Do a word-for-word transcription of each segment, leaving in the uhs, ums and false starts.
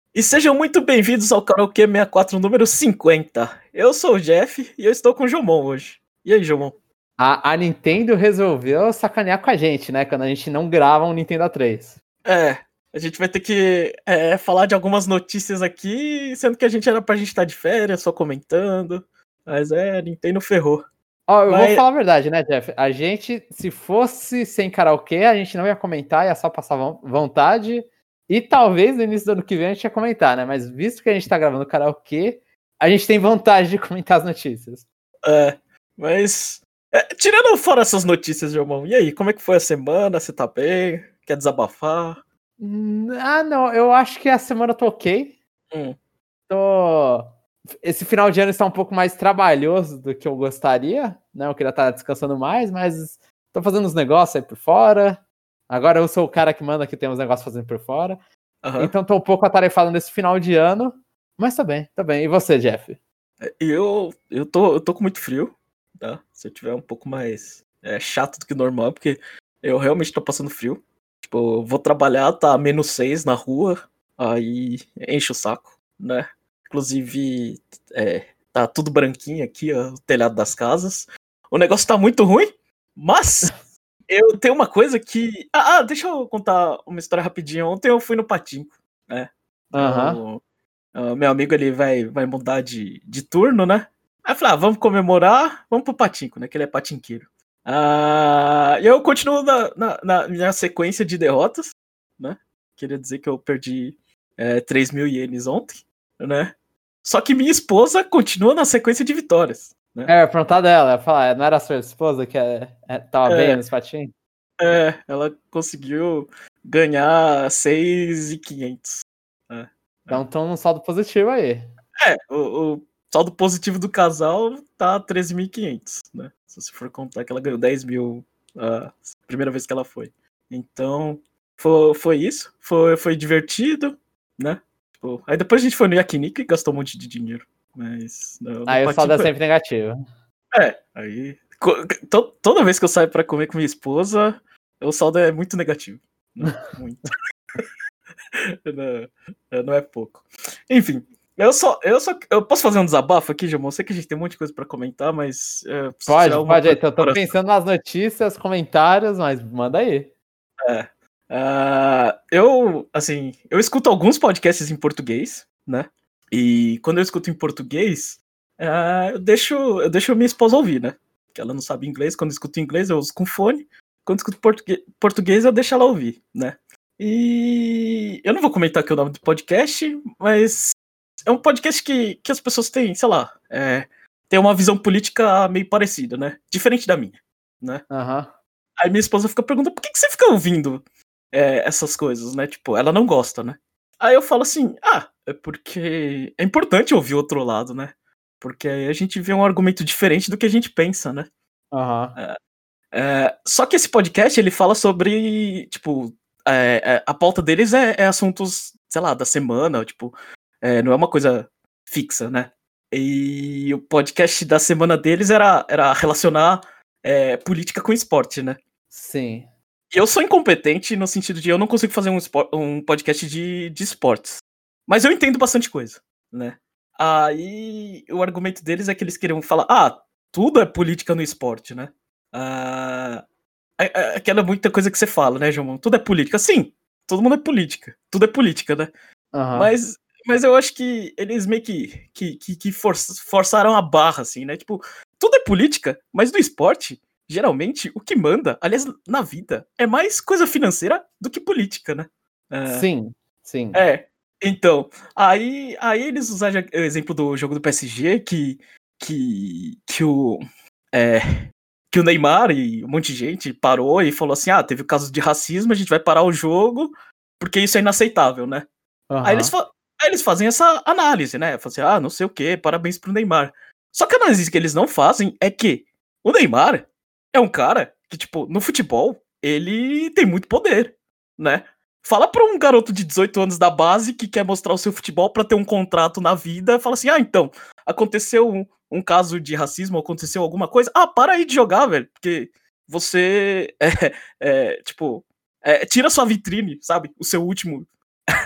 E sejam muito bem-vindos ao Karaokê sessenta e quatro, número cinquenta. Eu sou o Jeff e eu estou com o Jomon hoje. E aí, Jomon? A, a Nintendo resolveu sacanear com a gente, né? Quando a gente não grava um Nintendo três. É, a gente vai ter que é, falar de algumas notícias aqui, sendo que a gente era pra gente estar de férias, só comentando. Mas é, a Nintendo ferrou. Ó, eu Mas... vou falar a verdade, né, Jeff? A gente, se fosse sem karaokê, a gente não ia comentar, ia só passar vontade. E talvez no início do ano que vem a gente ia comentar, né? Mas visto que a gente tá gravando karaokê, a gente tem vontade de comentar as notícias. É, mas... É, tirando fora essas notícias, Jomon, e aí, como é que foi a semana? Você tá bem? Quer desabafar? Ah, não, eu acho que a semana eu tô ok. Hum. Tô... Esse final de ano está um pouco mais trabalhoso do que eu gostaria, né? Eu queria estar descansando mais, mas tô fazendo uns negócios aí por fora. Agora eu sou o cara que manda que tem uns negócios fazendo por fora. Uhum. Então tô um pouco atarefado nesse final de ano, mas tá bem, tá bem. E você, Jeff? Eu, eu, tô, eu tô com muito frio, tá? Se eu tiver um pouco mais é, chato do que normal, porque eu realmente tô passando frio. Tipo, eu vou trabalhar, tá menos seis na rua, aí enche o saco, né? Inclusive, é, tá tudo branquinho aqui, ó, o telhado das casas. O negócio tá muito ruim, mas eu tenho uma coisa que... Ah, ah, deixa eu contar uma história rapidinho. Ontem eu fui no Patinco, né? Aham. Eu... Uh, meu amigo ele vai, vai mudar de, de turno, né? Aí eu falei, ah, vamos comemorar, vamos pro Patinco, né? Que ele é patinqueiro. Uh, e eu continuo na, na, na minha sequência de derrotas, né? Queria dizer que eu perdi é, três mil ienes ontem, né? Só que minha esposa continua na sequência de vitórias, né? É, perguntar dela, falar, não era a sua esposa que é, é, tava é, bem nos patins? É, ela conseguiu ganhar seis mil e quinhentos. Né? Então estão num saldo positivo aí. É, o, o saldo positivo do casal tá treze mil e quinhentos, né? Se você for contar que ela ganhou dez mil a primeira vez que ela foi. Então, foi, foi isso. Foi, foi divertido, né? Tipo, aí depois a gente foi no Yakiniku e gastou um monte de dinheiro. Mas. No, no Aí o saldo é foi... sempre negativo. É, aí. To, toda vez que eu saio pra comer com minha esposa, o saldo é muito negativo. Né? Muito. não, não é pouco. Enfim. Eu só, eu só. Eu posso fazer um desabafo aqui, Jamon? Eu sei que a gente tem um monte de coisa pra comentar, mas. É, Pode, pode. Eu tô pensando nas notícias, comentários, mas manda aí. É. Uh, eu, assim, eu escuto alguns podcasts em português, né? E quando eu escuto em português, uh, eu deixo eu deixo minha esposa ouvir, né? Porque ela não sabe inglês. Quando eu escuto inglês, eu uso com fone. Quando eu escuto português, português, eu deixo ela ouvir, né? E eu não vou comentar aqui o nome do podcast, mas é um podcast que, que as pessoas têm, sei lá, é, tem uma visão política meio parecida, né? Diferente da minha, né? Uhum. Aí minha esposa fica perguntando, por que, que você fica ouvindo é, essas coisas, né? Tipo, ela não gosta, né? Aí eu falo assim, ah, é porque é importante ouvir o outro lado, né? Porque aí a gente vê um argumento diferente do que a gente pensa, né? Uhum. É, é, só que esse podcast, ele fala sobre, tipo, é, é, a pauta deles é, é assuntos, sei lá, da semana, tipo, é, não é uma coisa fixa, né? E o podcast da semana deles era, era relacionar é, política com esporte, né? Sim. E eu sou incompetente no sentido de eu não consigo fazer um, um podcast de, de esportes. Mas eu entendo bastante coisa, né? Aí o argumento deles é que eles queriam falar, ah, tudo é política no esporte, né? Ah, aquela muita coisa que você fala, né, João? Tudo é política. Sim, todo mundo é política. Tudo é política, né? Uhum. Mas, mas eu acho que eles meio que, que, que, que for, forçaram a barra, assim, né? Tipo, tudo é política, mas no esporte, geralmente, o que manda, aliás, na vida, é mais coisa financeira do que política, né? Uh, sim, sim. É, então, aí, aí eles usaram o exemplo do jogo do P S G, que, que, que o... É, que o Neymar e um monte de gente parou e falou assim, ah, teve o caso de racismo, a gente vai parar o jogo porque isso é inaceitável, né? Uhum. Aí, eles aí eles fazem essa análise, né? Falam assim, ah, não sei o que, parabéns pro Neymar. Só que a análise que eles não fazem é que o Neymar é um cara que, tipo, no futebol, ele tem muito poder, né? Fala pra um garoto de dezoito anos da base que quer mostrar o seu futebol pra ter um contrato na vida, fala assim, ah, então, aconteceu um, um caso de racismo, aconteceu alguma coisa, ah, para aí de jogar, velho, porque você, é, é, tipo, é, tira sua vitrine, sabe? O seu último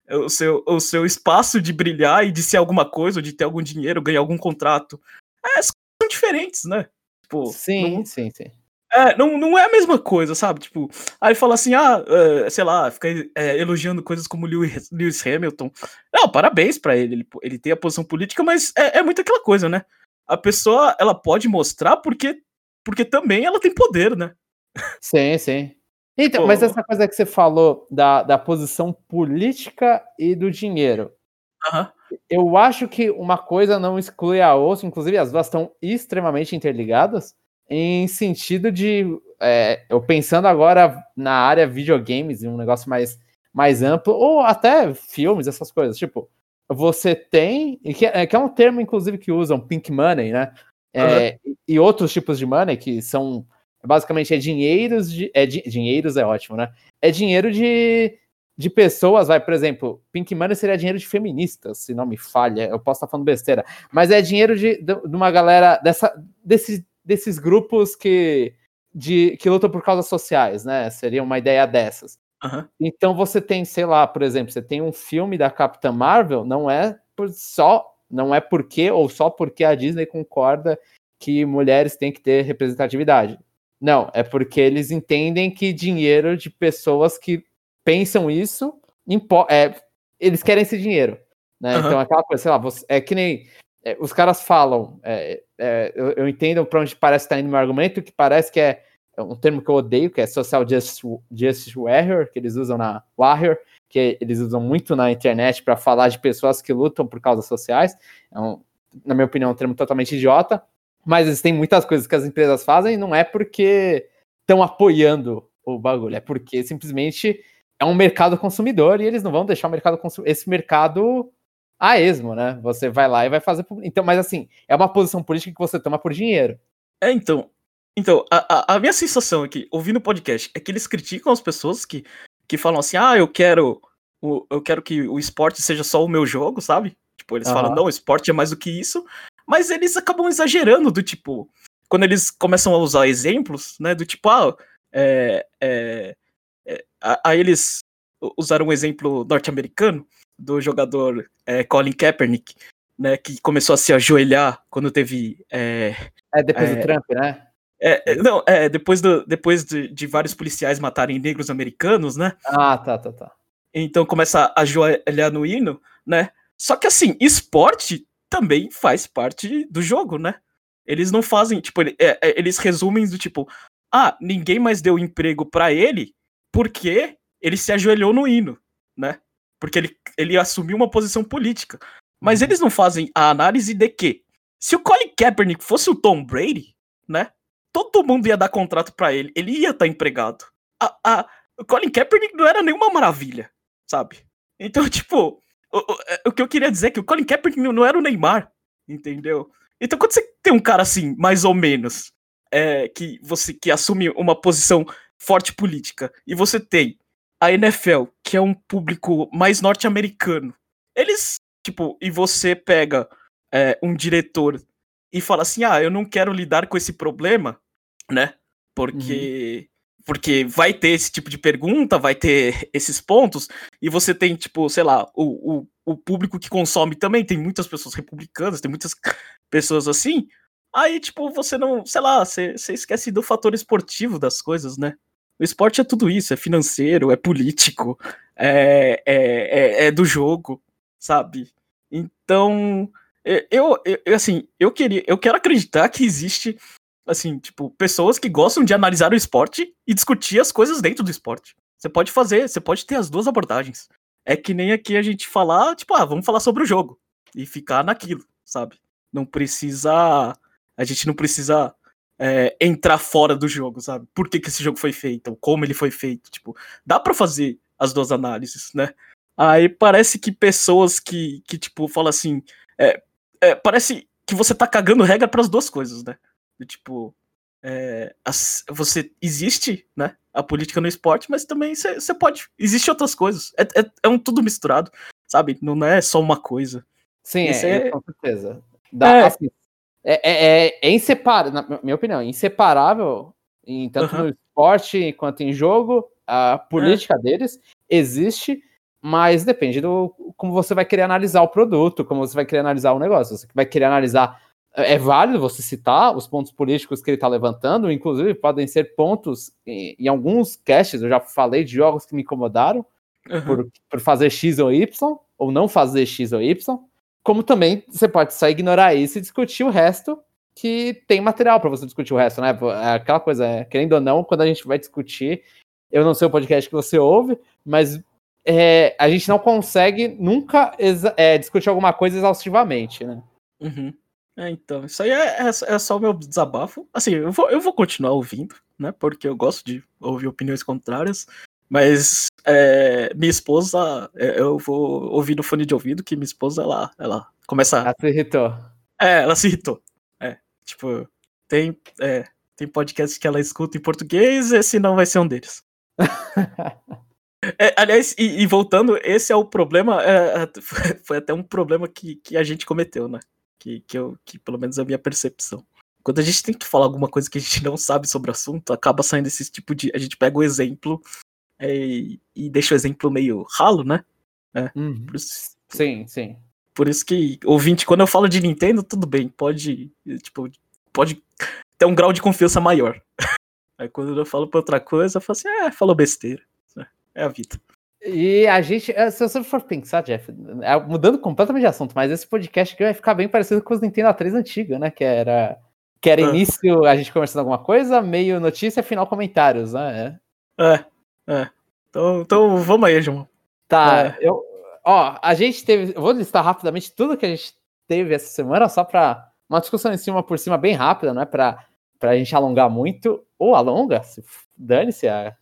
o seu, o seu espaço de brilhar e de ser alguma coisa, ou de ter algum dinheiro, ganhar algum contrato. É, são diferentes, né? Tipo, Sim, não, sim, sim. é, não, não é a mesma coisa, sabe? Tipo, aí fala assim, ah, é, sei lá, fica é, elogiando coisas como Lewis, Lewis Hamilton. Não, parabéns pra ele, ele, ele tem a posição política, mas é, é muito aquela coisa, né? A pessoa, ela pode mostrar porque, porque também ela tem poder, né? Sim, sim. Então, mas Tipo, essa coisa que você falou da, da posição política e do dinheiro, aham, eu acho que uma coisa não exclui a outra, inclusive as duas estão extremamente interligadas, em sentido de, é, eu pensando agora na área videogames, um negócio mais, mais amplo, ou até filmes, essas coisas, tipo, você tem, e que é, que é um termo, inclusive, que usam, pink money, né, aham, é, e outros tipos de money, que são, basicamente, é dinheiros, de, é di, dinheiros é ótimo, né, é dinheiro de... de pessoas, vai, por exemplo, Pink Money seria dinheiro de feministas, se não me falha, eu posso estar falando besteira, mas é dinheiro de, de, de uma galera, dessa, desse, desses grupos que, de, que lutam por causas sociais, né, seria uma ideia dessas. aham. Então você tem, sei lá, por exemplo, você tem um filme da Capitã Marvel, não é por só, não é porque, ou só porque a Disney concorda que mulheres têm que ter representatividade. Não, é porque eles entendem que dinheiro de pessoas que pensam isso, é, eles querem esse dinheiro, né? Uhum. Então aquela coisa, sei lá, você, é que nem é, os caras falam, é, é, eu, eu entendo para onde parece estar indo meu argumento, que parece que é um termo que eu odeio, que é social justice, justice warrior, que eles usam na warrior, que eles usam muito na internet para falar de pessoas que lutam por causas sociais. É um, na minha opinião, um termo totalmente idiota, mas existem muitas coisas que as empresas fazem, não é porque estão apoiando o bagulho, é porque simplesmente é um mercado consumidor e eles não vão deixar o mercado esse mercado a esmo, né? Você vai lá e vai fazer... Então, mas assim, é uma posição política que você toma por dinheiro. É, então, então a, a, a minha sensação aqui, ouvindo o podcast, é que eles criticam as pessoas que, que falam assim, ah, eu quero, o, eu quero que o esporte seja só o meu jogo, sabe? Tipo, eles uhum. falam, não, o esporte é mais do que isso, mas eles acabam exagerando do tipo, quando eles começam a usar exemplos, né, do tipo, ah, é, é, é, aí eles usaram um exemplo norte-americano do jogador é, Colin Kaepernick, né, que começou a se ajoelhar quando teve... É, é depois é, do Trump, né? É, não, é, depois, do, depois de, de vários policiais matarem negros americanos, né? Ah, tá, tá, tá. Então começa a ajoelhar no hino, né? Só que assim, esporte também faz parte do jogo, né? Eles não fazem, tipo, é, é, eles resumem do tipo, ah, ninguém mais deu emprego pra ele porque ele se ajoelhou no hino, né? Porque ele, ele assumiu uma posição política. Mas uhum. eles não fazem a análise de que, se o Colin Kaepernick fosse o Tom Brady, né? Todo mundo ia dar contrato pra ele, ele ia estar tá empregado. A, a, o Colin Kaepernick não era nenhuma maravilha, sabe? Então, tipo, o, o, o que eu queria dizer é que o Colin Kaepernick não era o Neymar, entendeu? Então, quando você tem um cara assim, mais ou menos, é, que você que assume uma posição forte política, e você tem a N F L, que é um público mais norte-americano, eles, tipo, e você pega é, um diretor e fala assim, ah, eu não quero lidar com esse problema, né? Porque, uhum. porque vai ter esse tipo de pergunta, vai ter esses pontos, e você tem, tipo, sei lá, o, o, o público que consome também, tem muitas pessoas republicanas, tem muitas pessoas assim, aí, tipo, você não, sei lá, você, você esquece do fator esportivo das coisas, né? O esporte é tudo isso, é financeiro, é político, é, é, é, é do jogo, sabe? Então, eu, eu, assim, eu queria, eu quero acreditar que existe, assim, tipo, pessoas que gostam de analisar o esporte e discutir as coisas dentro do esporte. Você pode fazer, você pode ter as duas abordagens. É que nem aqui a gente falar, tipo, ah, vamos falar sobre o jogo e ficar naquilo, sabe? Não precisa, a gente não precisa é, entrar fora do jogo, sabe? Por que que esse jogo foi feito, ou como ele foi feito, tipo, dá pra fazer as duas análises, né? Aí parece que pessoas que, que tipo, falam assim, é, é, parece que você tá cagando regra pras duas coisas, né? Tipo, é, as, você existe, né, a política no esporte, mas também você pode, existe outras coisas, é, é, é um tudo misturado, sabe, não é só uma coisa. Sim, é, é, com certeza. Dá, é, assim, é, é, é inseparável, na minha opinião, inseparável, em, tanto uh-huh. no esporte quanto em jogo, a política é. deles existe, mas depende do como você vai querer analisar o produto, como você vai querer analisar o negócio. Você vai querer analisar... É válido você citar os pontos políticos que ele está levantando, inclusive podem ser pontos, em, em alguns casts, eu já falei de jogos que me incomodaram, uhum. por, por fazer X ou Y, ou não fazer X ou Y, como também você pode só ignorar isso e discutir o resto, que tem material para você discutir o resto, né? É aquela coisa, é, querendo ou não, quando a gente vai discutir, eu não sei o podcast que você ouve, mas é, a gente não consegue nunca exa- é, discutir alguma coisa exaustivamente, né? Uhum. É, então, isso aí é, é, é só o meu desabafo. Assim, eu vou, eu vou continuar ouvindo, né? Porque eu gosto de ouvir opiniões contrárias. Mas é, minha esposa, eu vou ouvir no fone de ouvido que minha esposa, ela, ela começa... Ela se irritou. É, ela se irritou. É, tipo, tem, é, tem podcast que ela escuta em português, esse não vai ser um deles. É, aliás, e, e voltando, esse é o problema, é, foi até um problema que, que a gente cometeu, né? Que, que, eu, que pelo menos é a minha percepção. Quando a gente tenta falar alguma coisa que a gente não sabe sobre o assunto, acaba saindo esse tipo de... A gente pega o exemplo é, e, e deixa o exemplo meio ralo, né? É, uhum. por isso, sim, sim. Por isso que, ouvinte, quando eu falo de Nintendo, tudo bem, pode, tipo, pode ter um grau de confiança maior. Aí quando eu falo pra outra coisa, eu falo assim, é, falou besteira. É a vida. E a gente, se você for pensar, Jeff, mudando completamente de assunto, mas esse podcast aqui vai ficar bem parecido com os Nintendo A três antigos, né? Que era, que era início a gente conversando alguma coisa, meio notícia, final comentários, né? É, é. Então, então vamos aí, João. Tá, é. eu... Ó, a gente teve... Eu vou listar rapidamente tudo que a gente teve essa semana, só pra uma discussão em cima por cima bem rápida, não é pra, pra gente alongar muito. Ou alonga, se dane-se. A...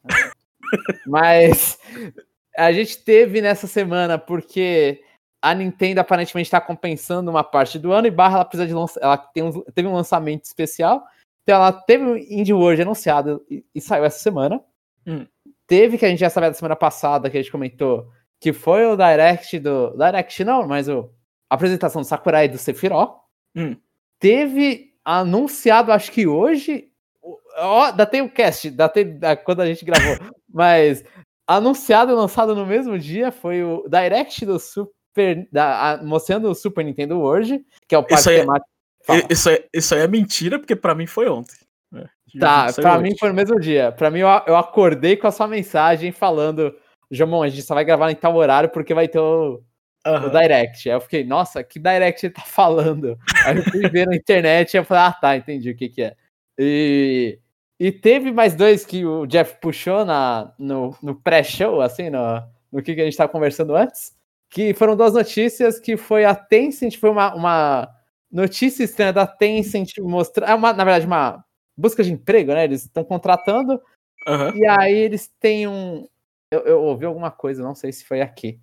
Mas... A gente teve nessa semana porque a Nintendo aparentemente está compensando uma parte do ano e barra ela precisa de lançar, ela tem um, teve um lançamento especial, então ela teve um Indie World anunciado e, e saiu essa semana. Hum. Teve, que a gente já sabia da semana passada, que a gente comentou, que foi o Direct do... Direct não, mas o, a apresentação do Sakurai e do Sephiroth. Hum. Teve anunciado, acho que hoje... Ó, datei o cast, datei quando a gente gravou, mas... Anunciado e lançado no mesmo dia foi o Direct do Super... Da, a, mostrando o Super Nintendo World, que é o parque temático. É, isso, é, isso aí é mentira, porque pra mim foi ontem. É, tá, pra mim hoje. Foi no mesmo dia. Pra mim, eu, eu acordei com a sua mensagem falando, Jomon, a gente só vai gravar em tal horário porque vai ter o, uhum. o Direct. Aí eu fiquei, nossa, que Direct ele tá falando? Aí eu fui ver na internet e eu falei, ah, tá, entendi o que que é. E... E teve mais dois que o Jeff puxou na, no, no pré-show, assim, no, no que a gente estava conversando antes, que foram duas notícias, que foi a Tencent, foi uma, uma notícia estranha da Tencent mostrar, é uma, na verdade, uma busca de emprego, né? Eles estão contratando, uhum. E aí eles têm um... Eu, eu ouvi alguma coisa, não sei se foi aqui,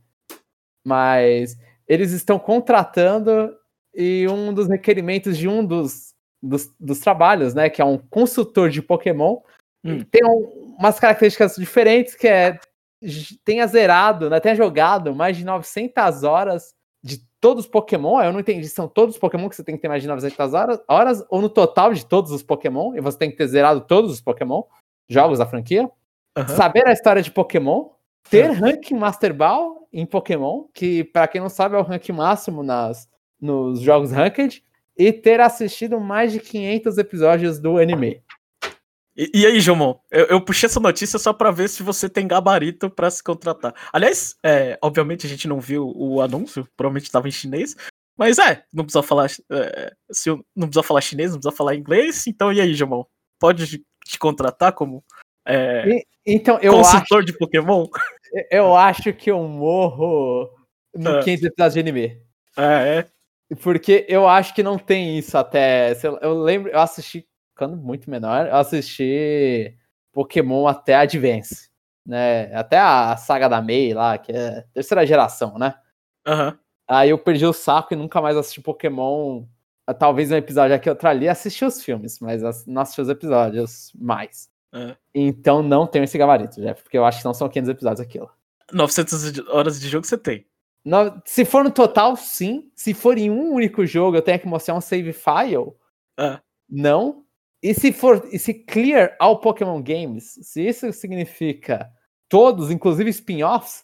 mas eles estão contratando e um dos requerimentos de um dos Dos, dos trabalhos, né, que é um consultor de Pokémon, hum. tem um, umas características diferentes, que é tenha zerado, né, tenha jogado mais de novecentas horas de todos os Pokémon. Eu não entendi, são todos os Pokémon que você tem que ter mais de novecentas horas, horas ou no total de todos os Pokémon, e você tem que ter zerado todos os Pokémon, jogos da franquia, uhum. Saber a história de Pokémon, ter uhum. ranking Master Ball em Pokémon, que pra quem não sabe é o ranking máximo nas, nos jogos Ranked, e ter assistido mais de quinhentos episódios do anime. E, e aí, Jomon? Eu, eu puxei essa notícia só pra ver se você tem gabarito pra se contratar. Aliás, é, obviamente a gente não viu o anúncio, provavelmente estava em chinês, mas é, não precisa falar, é, se eu, não precisa falar chinês, não precisa falar inglês, então e aí, Jomon? Pode te contratar como é, e, então, eu consultor acho, de Pokémon? Eu acho que eu morro no é. quinhentos episódios de anime. Ah, é? Porque eu acho que não tem isso até... Eu lembro, eu assisti, ficando muito menor, eu assisti Pokémon até Advance, né? Até a saga da Mei lá, que é terceira geração, né? Uhum. Aí eu perdi o saco e nunca mais assisti Pokémon. Talvez um episódio aqui, outro ali. Assisti os filmes, mas não assisti os episódios mais. Uhum. Então não tenho esse gabarito, Jeff, porque eu acho que não são quinhentos episódios aquilo. novecentas horas de jogo você tem. No, se for no total, sim. Se for em um único jogo, eu tenho que mostrar um save file. Ah. Não. E se for, e se clear all Pokémon games, se isso significa todos, inclusive spin-offs,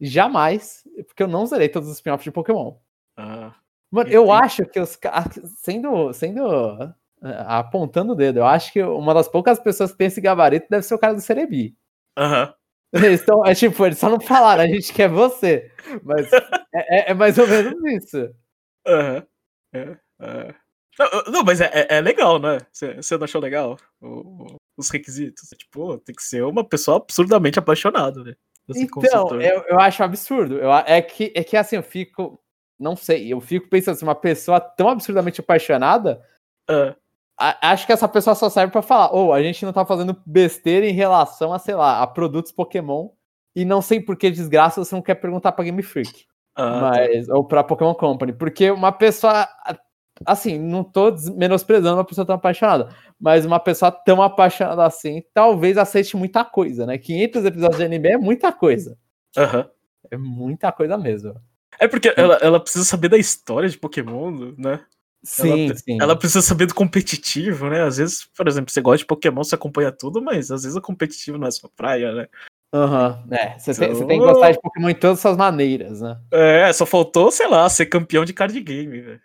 jamais, porque eu não zerei todos os spin-offs de Pokémon. Ah, Mano, e- eu e- acho que os caras, sendo, sendo uh, apontando o dedo, eu acho que uma das poucas pessoas que tem esse gabarito deve ser o cara do Cerebi. Aham. Eles tão, é tipo, eles só não falaram, a gente quer você. Mas é, é- é mais ou menos isso. Aham. É, é. Não, não, mas é, é- é legal, né? Você você não achou legal o- o- os requisitos? Tipo, tem que ser uma pessoa absurdamente apaixonada, né? Pra ser Então, consultor. eu, eu acho absurdo. Eu, é, que, é que assim, eu fico. Não sei, eu fico pensando assim, uma pessoa tão absurdamente apaixonada. Ah, a- acho que essa pessoa só serve pra falar, ou a gente não tá fazendo besteira em relação a, sei lá, a produtos Pokémon. E não sei por que desgraça você não quer perguntar pra Game Freak. ah, tá. Mas, ou pra Pokémon Company. Porque uma pessoa. Assim, não tô des- menosprezando uma pessoa tão apaixonada. Mas uma pessoa tão apaixonada assim, talvez aceite muita coisa, né? quinhentos episódios de anime é muita coisa. Aham. É muita coisa mesmo. É porque ela, ela precisa saber da história de Pokémon, né? Ela, Sim, sim. ela precisa saber do competitivo, né? Às vezes, por exemplo, você gosta de Pokémon, você acompanha tudo, mas às vezes o competitivo não é sua praia, né? Aham. É, você tem, você Então- tem que gostar de Pokémon em todas as suas maneiras, né? É, só faltou, sei lá, ser campeão de card game, velho.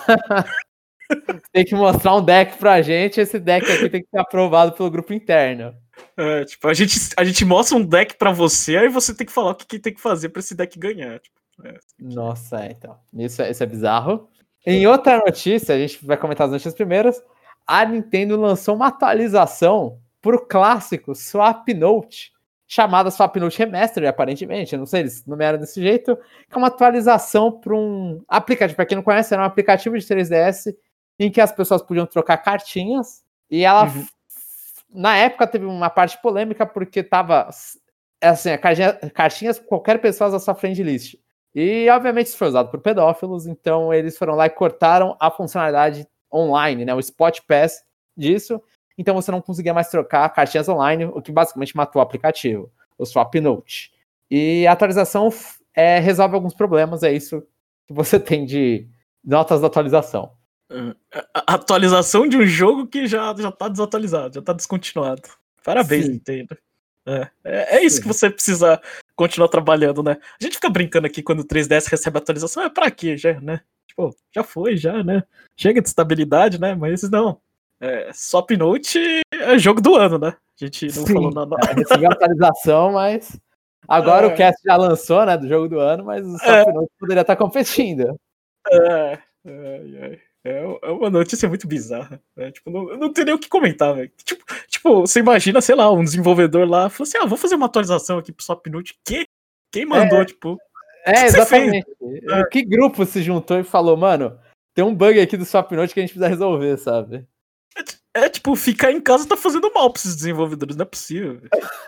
Tem que mostrar um deck pra gente, esse deck aqui tem que ser aprovado pelo grupo interno. É, tipo, a gente, a gente mostra um deck pra você, aí você tem que falar o que, que tem que fazer pra esse deck ganhar. Tipo, é. Nossa, é, então. Isso, é- isso é bizarro. Em outra notícia, a gente vai comentar as notícias primeiras. A Nintendo lançou uma atualização pro clássico Swap Note, chamada Swap Note Remastered, aparentemente. Eu não sei, eles nomearam desse jeito. Que é uma atualização para um aplicativo. Para quem não conhece, era um aplicativo de três D S em que as pessoas podiam trocar cartinhas. E ela, Uhum. na época, teve uma parte polêmica porque tava assim, a cartinha, cartinhas com qualquer pessoa da sua friend list. E, obviamente, isso foi usado por pedófilos, então eles foram lá e cortaram a funcionalidade online, né, o Spot Pass disso, então você não conseguia mais trocar cartinhas online, o que basicamente matou o aplicativo, o Swap Note. E a atualização é, resolve alguns problemas, é isso que você tem de notas da atualização. A atualização de um jogo que já, já tá desatualizado, já tá descontinuado. Parabéns, Sim. Nintendo. É, é, é isso Sim. que você precisa continuar trabalhando, né? A gente fica brincando aqui quando o três D S recebe atualização, é pra quê, já, né? Tipo, já foi, já, né? Chega de estabilidade, né? Mas não. É, Swap Note é jogo do ano, né? A gente não Sim, falou nada. é, recebeu a atualização, mas agora É. o cast já lançou, né, do jogo do ano, mas o Swap Note poderia estar competindo. É, é, é. É uma notícia muito bizarra. Né? Tipo, não, não tem nem o que comentar, velho. Tipo, tipo, você imagina, sei lá, um desenvolvedor lá falou assim: ah, vou fazer uma atualização aqui pro Swap Note. Que? Quem mandou, É, tipo? É, que exatamente. É. Que grupo se juntou e falou, mano, tem um bug aqui do Swap Note que a gente precisa resolver, sabe? É, é tipo, ficar em casa tá fazendo mal pra esses desenvolvedores, não é possível.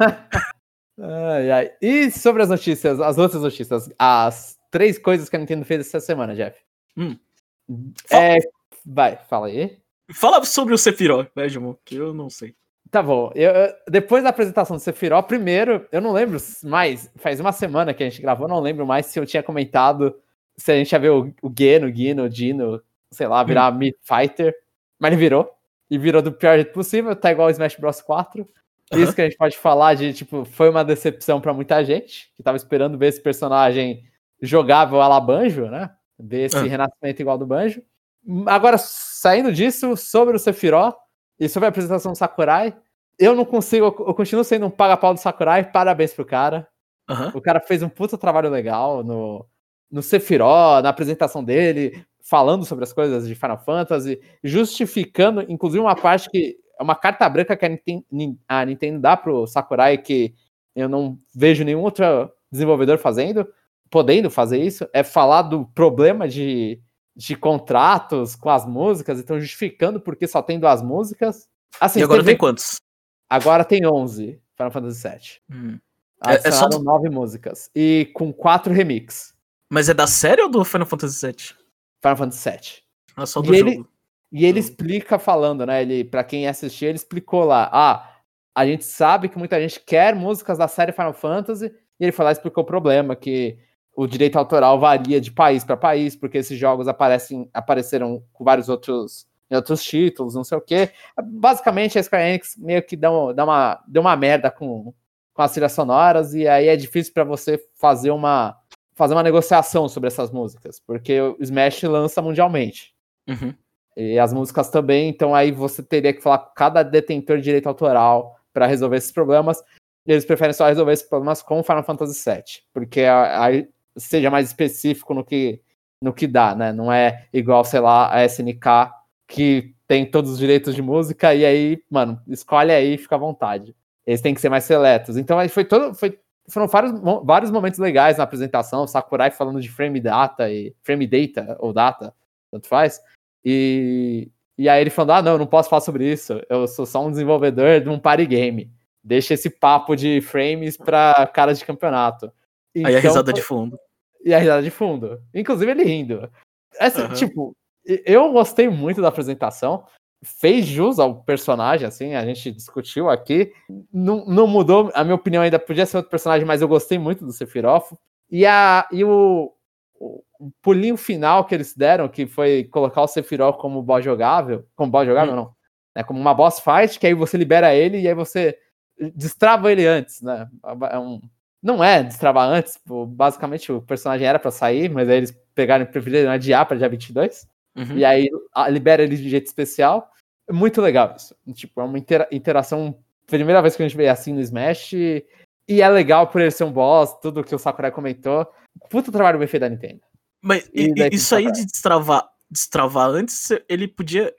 ai, ai. E sobre as notícias, as outras notícias, as três coisas que a Nintendo fez essa semana, Jeff. Hum. É, vai, fala aí. Fala sobre o Sephiroth, né, Jumon? Que eu não sei. Tá bom. Eu, eu, depois da apresentação do Sephiroth, primeiro, eu não lembro mais, faz uma semana que a gente gravou, não lembro mais se eu tinha comentado se a gente ia ver o, o Geno, o Gino, o Dino, sei lá, virar hum. Meat Fighter, mas ele virou. E virou do pior jeito possível, tá igual o Smash Bros quatro. Uhum. Isso que a gente pode falar de, tipo, foi uma decepção pra muita gente, que tava esperando ver esse personagem jogável à la Banjo, né? Ver esse uhum. renascimento igual do Banjo. Agora, saindo disso, sobre o Sephiroth e sobre a apresentação do Sakurai, eu não consigo, eu continuo sendo um paga-pau do Sakurai, parabéns pro cara. Uhum. O cara fez um puta trabalho legal no, no Sephiroth, na apresentação dele, falando sobre as coisas de Final Fantasy, justificando, inclusive, uma parte que é uma carta branca que a Nintendo, a Nintendo dá pro Sakurai, que eu não vejo nenhum outro desenvolvedor fazendo, podendo fazer isso, é falar do problema de, de contratos com as músicas, então justificando porque só tem duas músicas. Assim, e agora tem vê... quantos? Agora tem onze, Final Fantasy sete. Hum. Adicionaram é, é só... nove músicas, e com quatro remixes. Mas é da série ou do Final Fantasy sete? Final Fantasy sete. Ah, só do e jogo. Ele, e ele explica falando, né? Ele, pra quem assistiu, ele explicou lá. Ah, a gente sabe que muita gente quer músicas da série Final Fantasy. E ele foi lá e explicou o problema, que o direito autoral varia de país para país, porque esses jogos aparecem, apareceram com vários outros, outros títulos, não sei o quê. Basicamente, a Square Enix meio que dá, dá uma, deu uma merda com, com as trilhas sonoras, e aí é difícil para você fazer uma, fazer uma negociação sobre essas músicas, porque o Smash lança mundialmente. Uhum. E as músicas também, então aí você teria que falar com cada detentor de direito autoral para resolver esses problemas. Eles preferem só resolver esses problemas com Final Fantasy sete, porque aí seja mais específico no que, no que dá, né? Não é igual, sei lá, a S N K, que tem todos os direitos de música, e aí, mano, escolhe aí e fica à vontade. Eles têm que ser mais seletos. Então aí foi todo, foi, foram vários, vários momentos legais na apresentação, o Sakurai falando de frame data, e frame data, ou data, tanto faz, e, e aí ele falando, ah, não, eu não posso falar sobre isso, eu sou só um desenvolvedor de um party game. Deixa esse papo de frames pra caras de campeonato. Então, aí a risada de fundo. E a risada de fundo. Inclusive ele rindo. Essa, uhum. Tipo, eu gostei muito da apresentação. Fez jus ao personagem, assim, a gente discutiu aqui. Não, não mudou, a minha opinião ainda podia ser outro personagem, mas eu gostei muito do Sephiroth. E, a, e o, o pulinho final que eles deram, que foi colocar o Sephiroth como boss jogável, como boss jogável, hum. não, né, como uma boss fight, que aí você libera ele e aí você destrava ele antes, né? É um... Não é destravar antes, basicamente o personagem era pra sair, mas aí eles pegaram e preferiram adiar pra dia vinte e dois, uhum. E aí libera ele de jeito especial. É muito legal isso. Tipo, é uma intera- interação, primeira vez que a gente vê assim no Smash, e, e é legal por ele ser um boss, tudo que o Sakurai comentou. Puta trabalho bem feito da Nintendo. Mas e, e, isso aí de destravar, destravar antes, ele podia.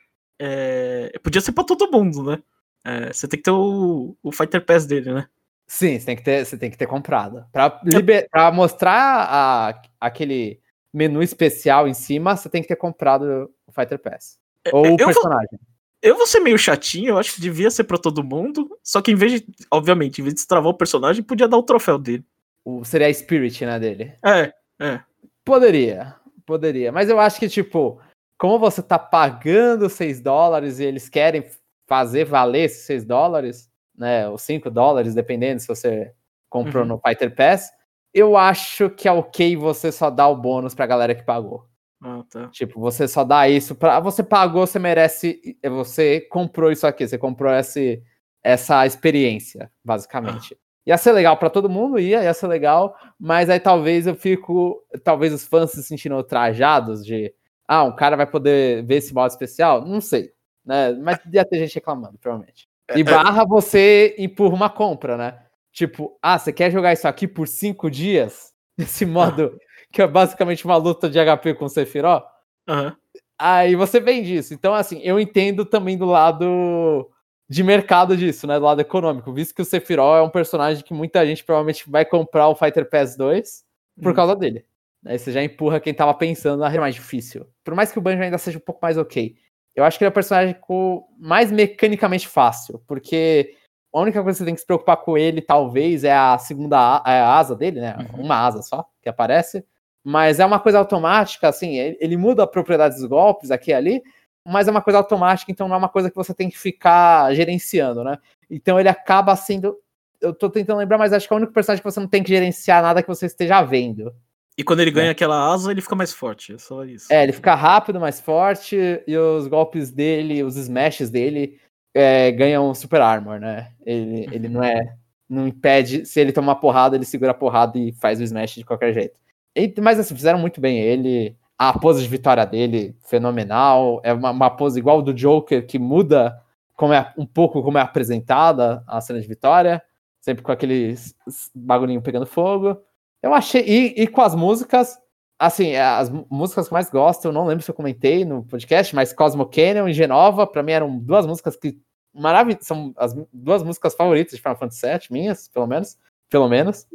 É, podia ser pra todo mundo, né? É, você tem que ter o, o Fighter Pass dele, né? Sim, você tem que ter, você tem que ter comprado. Pra, liber, pra mostrar a, aquele menu especial em cima, você tem que ter comprado o Fighter Pass. Ou eu o personagem. Vou, eu vou ser meio chatinho, eu acho que devia ser pra todo mundo. Só que em vez de, obviamente, em vez de destravar o personagem, podia dar o troféu dele. O, seria a Spirit, né, dele? É, é. Poderia, poderia. Mas eu acho que, tipo, como você tá pagando seis dólares e eles querem fazer valer esses seis dólares, né, os cinco dólares, dependendo se você comprou uhum. no Fighter Pass, eu acho que é ok você só dar o bônus pra galera que pagou. Ah, tá. Tipo, você só dá isso pra... Você pagou, você merece... Você comprou isso aqui, você comprou esse, essa experiência, basicamente. Ah. Ia ser legal pra todo mundo, ia, ia ser legal, mas aí talvez eu fico... Talvez os fãs se sentindo ultrajados de... Ah, um cara vai poder ver esse modo especial? Não sei. Né? Mas ia ter gente reclamando, provavelmente. E barra você empurra uma compra, né? Tipo, ah, você quer jogar isso aqui por cinco dias? Esse modo que é basicamente uma luta de H P com o Sephiroth? Uhum. Aí você vende isso. Então, assim, eu entendo também do lado de mercado disso, né? Do lado econômico. Visto que o Sephiroth é um personagem que muita gente provavelmente vai comprar o Fighter Pass dois por uhum. causa dele. Aí você já empurra quem tava pensando na mais difícil. Por mais que o Banjo ainda seja um pouco mais ok. Eu acho que ele é o personagem com mais mecanicamente fácil, porque a única coisa que você tem que se preocupar com ele, talvez, é a segunda a, a asa dele, né? Uhum. Uma asa só, que aparece. Mas é uma coisa automática, assim, ele, ele muda a propriedade dos golpes aqui e ali, mas é uma coisa automática, então não é uma coisa que você tem que ficar gerenciando, né? Então ele acaba sendo... Eu tô tentando lembrar, mas acho que é o único personagem que você não tem que gerenciar nada que você esteja vendo. E quando ele ganha é. aquela asa, ele fica mais forte, é só isso. É, ele fica rápido, mais forte, e os golpes dele, os smashes dele, é, ganham super armor, né? Ele, ele não é... Não impede... Se ele toma uma porrada, ele segura a porrada e faz o smash de qualquer jeito. E, mas assim, fizeram muito bem ele. A pose de vitória dele, fenomenal. É uma, uma pose igual do Joker, que muda como é, um pouco como é apresentada a cena de vitória. Sempre com aquele bagulhinho pegando fogo. Eu achei, e, e com as músicas, assim, as músicas que mais gosto, eu não lembro se eu comentei no podcast, mas Cosmo Canyon e Genova, pra mim eram duas músicas que, maravilhosas, são as duas músicas favoritas de Final Fantasy sete, minhas, pelo menos, pelo menos,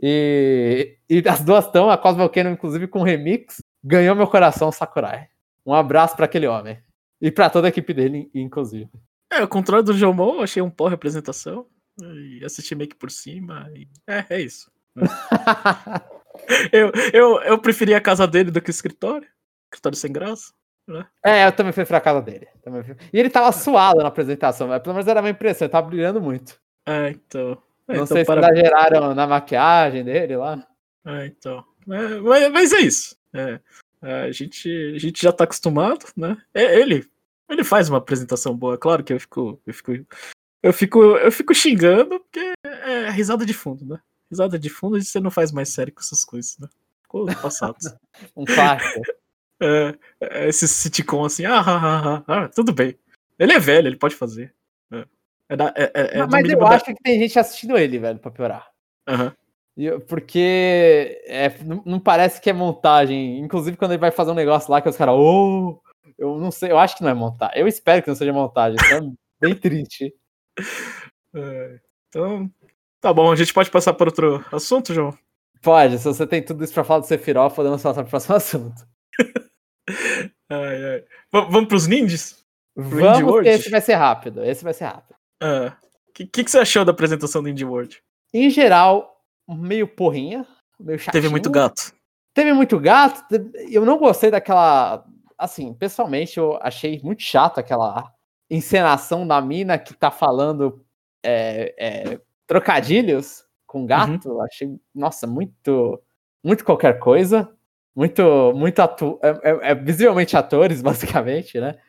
e, e as duas estão, a Cosmo Canyon, inclusive, com remix, ganhou meu coração, Sakurai. Um abraço pra aquele homem, e pra toda a equipe dele, inclusive. É, ao contrário do Jomon, eu achei um pó representação, e assisti meio que por cima, e é, é isso. Eu, eu, eu preferi a casa dele do que o escritório. Escritório sem graça, né? É, eu também prefiro a casa dele. Também fui... E ele tava suado na apresentação, mas pelo menos era a minha impressão, ele tava brilhando muito. É, então. É, Não então, sei para... se exageraram na maquiagem dele lá. É, então. É, mas, mas é isso. É, a, gente, a gente já tá acostumado, né? É, ele, ele faz uma apresentação boa, claro que eu fico. Eu fico, eu fico, eu fico xingando, porque é, é risada de fundo, né? Risada de fundo e você não faz mais sério com essas coisas, né? Ficou passado. Um clássico. É, é, esse sitcom assim, ah, ah, ah, ah, tudo bem. Ele é velho, ele pode fazer. É, é, da, é, é Mas eu da... acho que tem gente assistindo ele, velho, pra piorar. Uhum. Porque é, não, não parece que é montagem. Inclusive, quando ele vai fazer um negócio lá que os caras, oh, eu não sei, eu acho que não é montagem. Eu espero que não seja montagem. Isso é bem triste. É, então, tá bom, a gente pode passar para outro assunto, João? Pode, se você tem tudo isso pra falar do Sephiroth, podemos passar pro próximo assunto. Ai, ai. V- vamos pros ninjas? Pro Indie Vamos, World? que esse vai ser rápido. Esse vai ser rápido. O ah, que, que, que você achou da apresentação do Indie World? Em geral, meio porrinha, meio chatinho. Teve muito gato. Teve muito gato. Eu não gostei daquela... Assim, pessoalmente, eu achei muito chato aquela encenação da mina que tá falando é, é, trocadilhos com gato. Uhum. Achei, nossa, muito... Muito qualquer coisa. Muito, muito atu... É, é, é visivelmente atores, basicamente, né?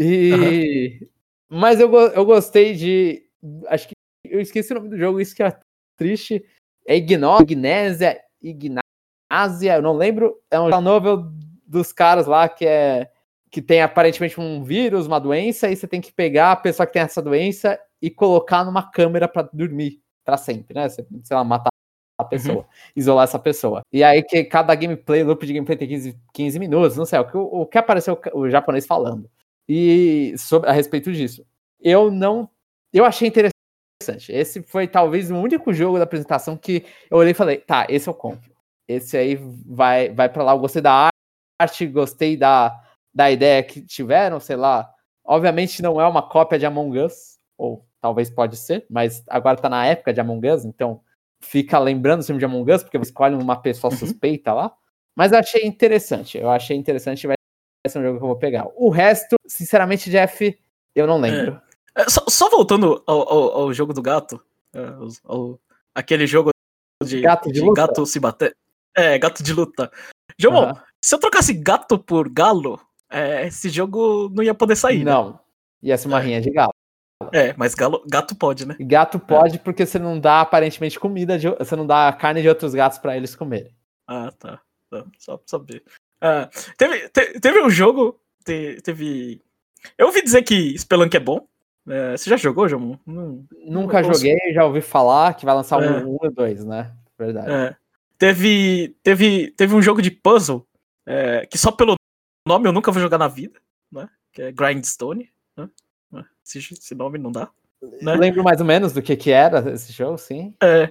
E... Uhum. Mas eu, eu gostei de... Acho que eu esqueci o nome do jogo, isso que é triste. É Ignó, Ignésia, Ignásia, eu não lembro. É um novel dos caras lá que é que tem aparentemente um vírus, uma doença, e você tem que pegar a pessoa que tem essa doença e colocar numa câmera pra dormir pra sempre, né? Você, sei lá, matar a pessoa, uhum. isolar essa pessoa. E aí que cada gameplay, loop de gameplay tem quinze, quinze minutos, não sei, o que, o que apareceu o japonês falando. E sobre, a respeito disso. Eu não... Eu achei interessante. Esse foi talvez o único jogo da apresentação que eu olhei e falei, tá, esse eu compro. Esse aí vai, vai pra lá. Eu gostei da arte, gostei da, da ideia que tiveram, sei lá. Obviamente não é uma cópia de Among Us, ou talvez pode ser, mas agora tá na época de Among Us, então fica lembrando o filme de Among Us, porque você escolhe uma pessoa uhum. suspeita lá. Mas eu achei interessante. Eu achei interessante, vai ser um jogo que eu vou pegar. O resto, sinceramente, Jeff, eu não lembro. É. É, só, só voltando ao, ao, ao jogo do gato, é, ao, aquele jogo de gato, de de gato se bater. É, gato de luta. João, uhum. se eu trocasse gato por galo, é, esse jogo não ia poder sair, Não, né? ia ser uma é. rinha de galo. É, mas galo, gato pode, né? Gato pode é. porque você não dá, aparentemente, comida, de, você não dá carne de outros gatos pra eles comerem. Ah, tá. tá. Só pra saber. Ah, teve, te, teve um jogo, te, teve... Eu ouvi dizer que Spelunk é bom. É, você já jogou, João? Não, Nunca não joguei, já ouvi falar que vai lançar é. um e dois, né? Verdade. É. Teve, teve, teve um jogo de puzzle é, que só pelo nome eu nunca vou jogar na vida, né? Que é Grindstone. Né? Esse, esse nome não dá. Né? Eu lembro mais ou menos do que, que era esse jogo, sim. É.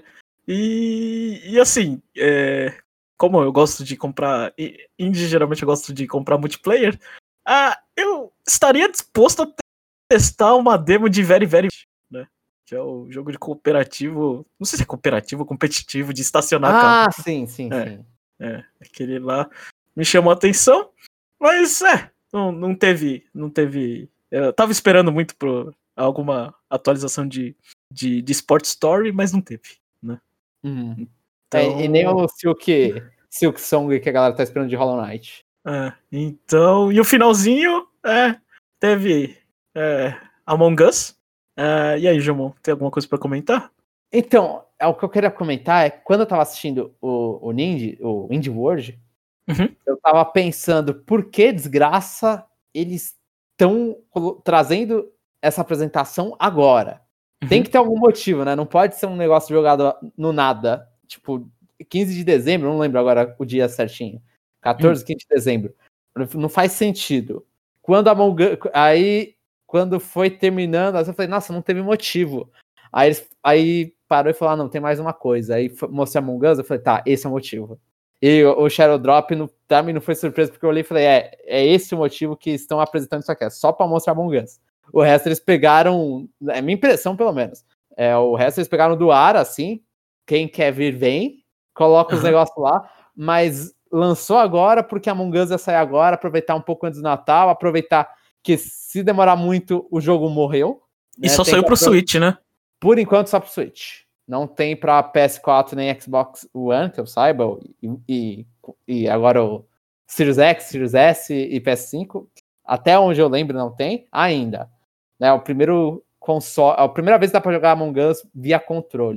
E, e assim, é, como eu gosto de comprar. Indie, geralmente eu gosto de comprar multiplayer. Ah, eu estaria disposto a testar uma demo de Very Very, né? Que é o jogo de cooperativo. Não sei se é cooperativo ou competitivo de estacionar ah, carro. Ah, sim, sim, é, sim. É, aquele lá me chamou a atenção. Mas é, não, não teve. Não teve. Eu tava esperando muito por alguma atualização de, de, de Sport Story, mas não teve, né? Uhum. Então... É, e nem o Silk, Silk Song que a galera tá esperando de Hollow Knight. É, então, e o finalzinho, é, teve é, Among Us. É, e aí, Jamon, tem alguma coisa pra comentar? Então, o que eu queria comentar é que quando eu tava assistindo o, o Ninja, o Indie World, uhum. eu tava pensando por que desgraça eles estão trazendo essa apresentação agora. Uhum. Tem que ter algum motivo, né? Não pode ser um negócio jogado no nada. Tipo, quinze de dezembro, não lembro agora o dia certinho. quatorze, uhum. quinze de dezembro. Não faz sentido. Quando a Among Us, aí, quando foi terminando, eu falei, nossa, não teve motivo. Aí, eles, aí parou e falou, ah, não, tem mais uma coisa. Aí mostrei Among Us, eu falei, tá, esse é o motivo. E o, o Shadow Drop no, também não foi surpresa, porque eu olhei e falei, é, é esse o motivo que estão apresentando isso aqui, é só pra mostrar Among Us. O resto eles pegaram, é minha impressão pelo menos, é, o resto eles pegaram do ar, assim, quem quer vir vem, coloca uhum. os negócios lá, mas lançou agora porque Among Us ia sair agora, aproveitar um pouco antes do Natal, aproveitar que se demorar muito o jogo morreu. E né? só tem saiu pro apro... Switch, né? Por enquanto só pro Switch. Não tem pra P S quatro nem Xbox One, que eu saiba, e, e, e agora o Series X, Series S e P S cinco. Até onde eu lembro não tem ainda. É o primeiro console, a primeira vez que dá pra jogar Among Us via controle.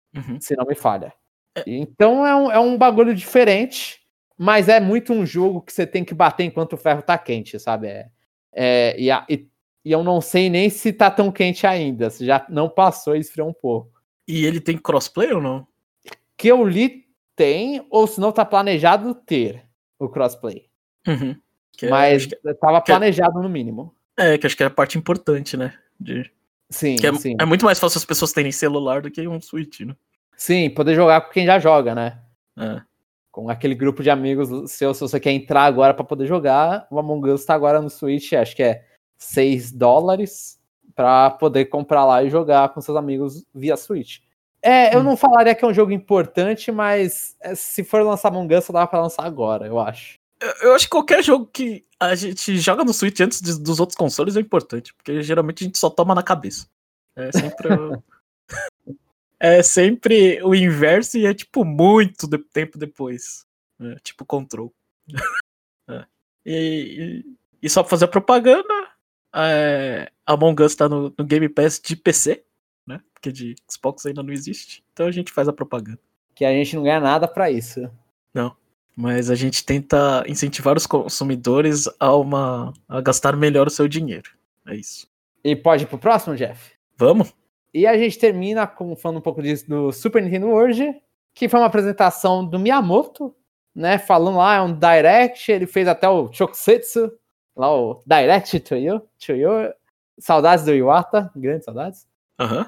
Uhum. se não me falha. Então é um, é um bagulho diferente, mas é muito um jogo que você tem que bater enquanto o ferro tá quente, sabe? É, é, e, a, e, e eu não sei nem se tá tão quente ainda, se já não passou e esfriou um pouco. E ele tem crossplay ou não? Que eu li tem, ou se não tá planejado ter o crossplay. Uhum. Que é- Mas acho que- tava que é- planejado no mínimo. É, que acho que é a parte importante, né? De, Sim, que é, sim. é muito mais fácil as pessoas terem celular do que um Switch, né? Sim, poder jogar com quem já joga, né? É. Com aquele grupo de amigos seu, se você quer entrar agora pra poder jogar, o Among Us tá agora no Switch, acho que é seis dólares pra poder comprar lá e jogar com seus amigos via Switch. É, eu Hum. não falaria que é um jogo importante, mas é, se for lançar Among Us, dá pra lançar agora, eu acho. Eu, eu acho que qualquer jogo que a gente joga no Switch antes de- dos outros consoles é importante, porque geralmente a gente só toma na cabeça. É sempre o, é sempre o inverso e é tipo muito de- tempo depois. É, tipo Control. É. E, e, e só pra fazer a propaganda, é, Among Us tá no, no Game Pass de P C, né? Porque de Xbox ainda não existe. Então a gente faz a propaganda. Que a gente não ganha nada pra isso. Não. Mas a gente tenta incentivar os consumidores a, uma, a gastar melhor o seu dinheiro. É isso. E pode ir pro próximo, Jeff? Vamos? E a gente termina com, falando um pouco disso do Super Nintendo World, que foi uma apresentação do Miyamoto, né? Falando lá, é um Direct, ele fez até o Chokusetsu, lá o Direct to You, to you. Saudades do Iwata, grandes saudades. Aham. Uhum.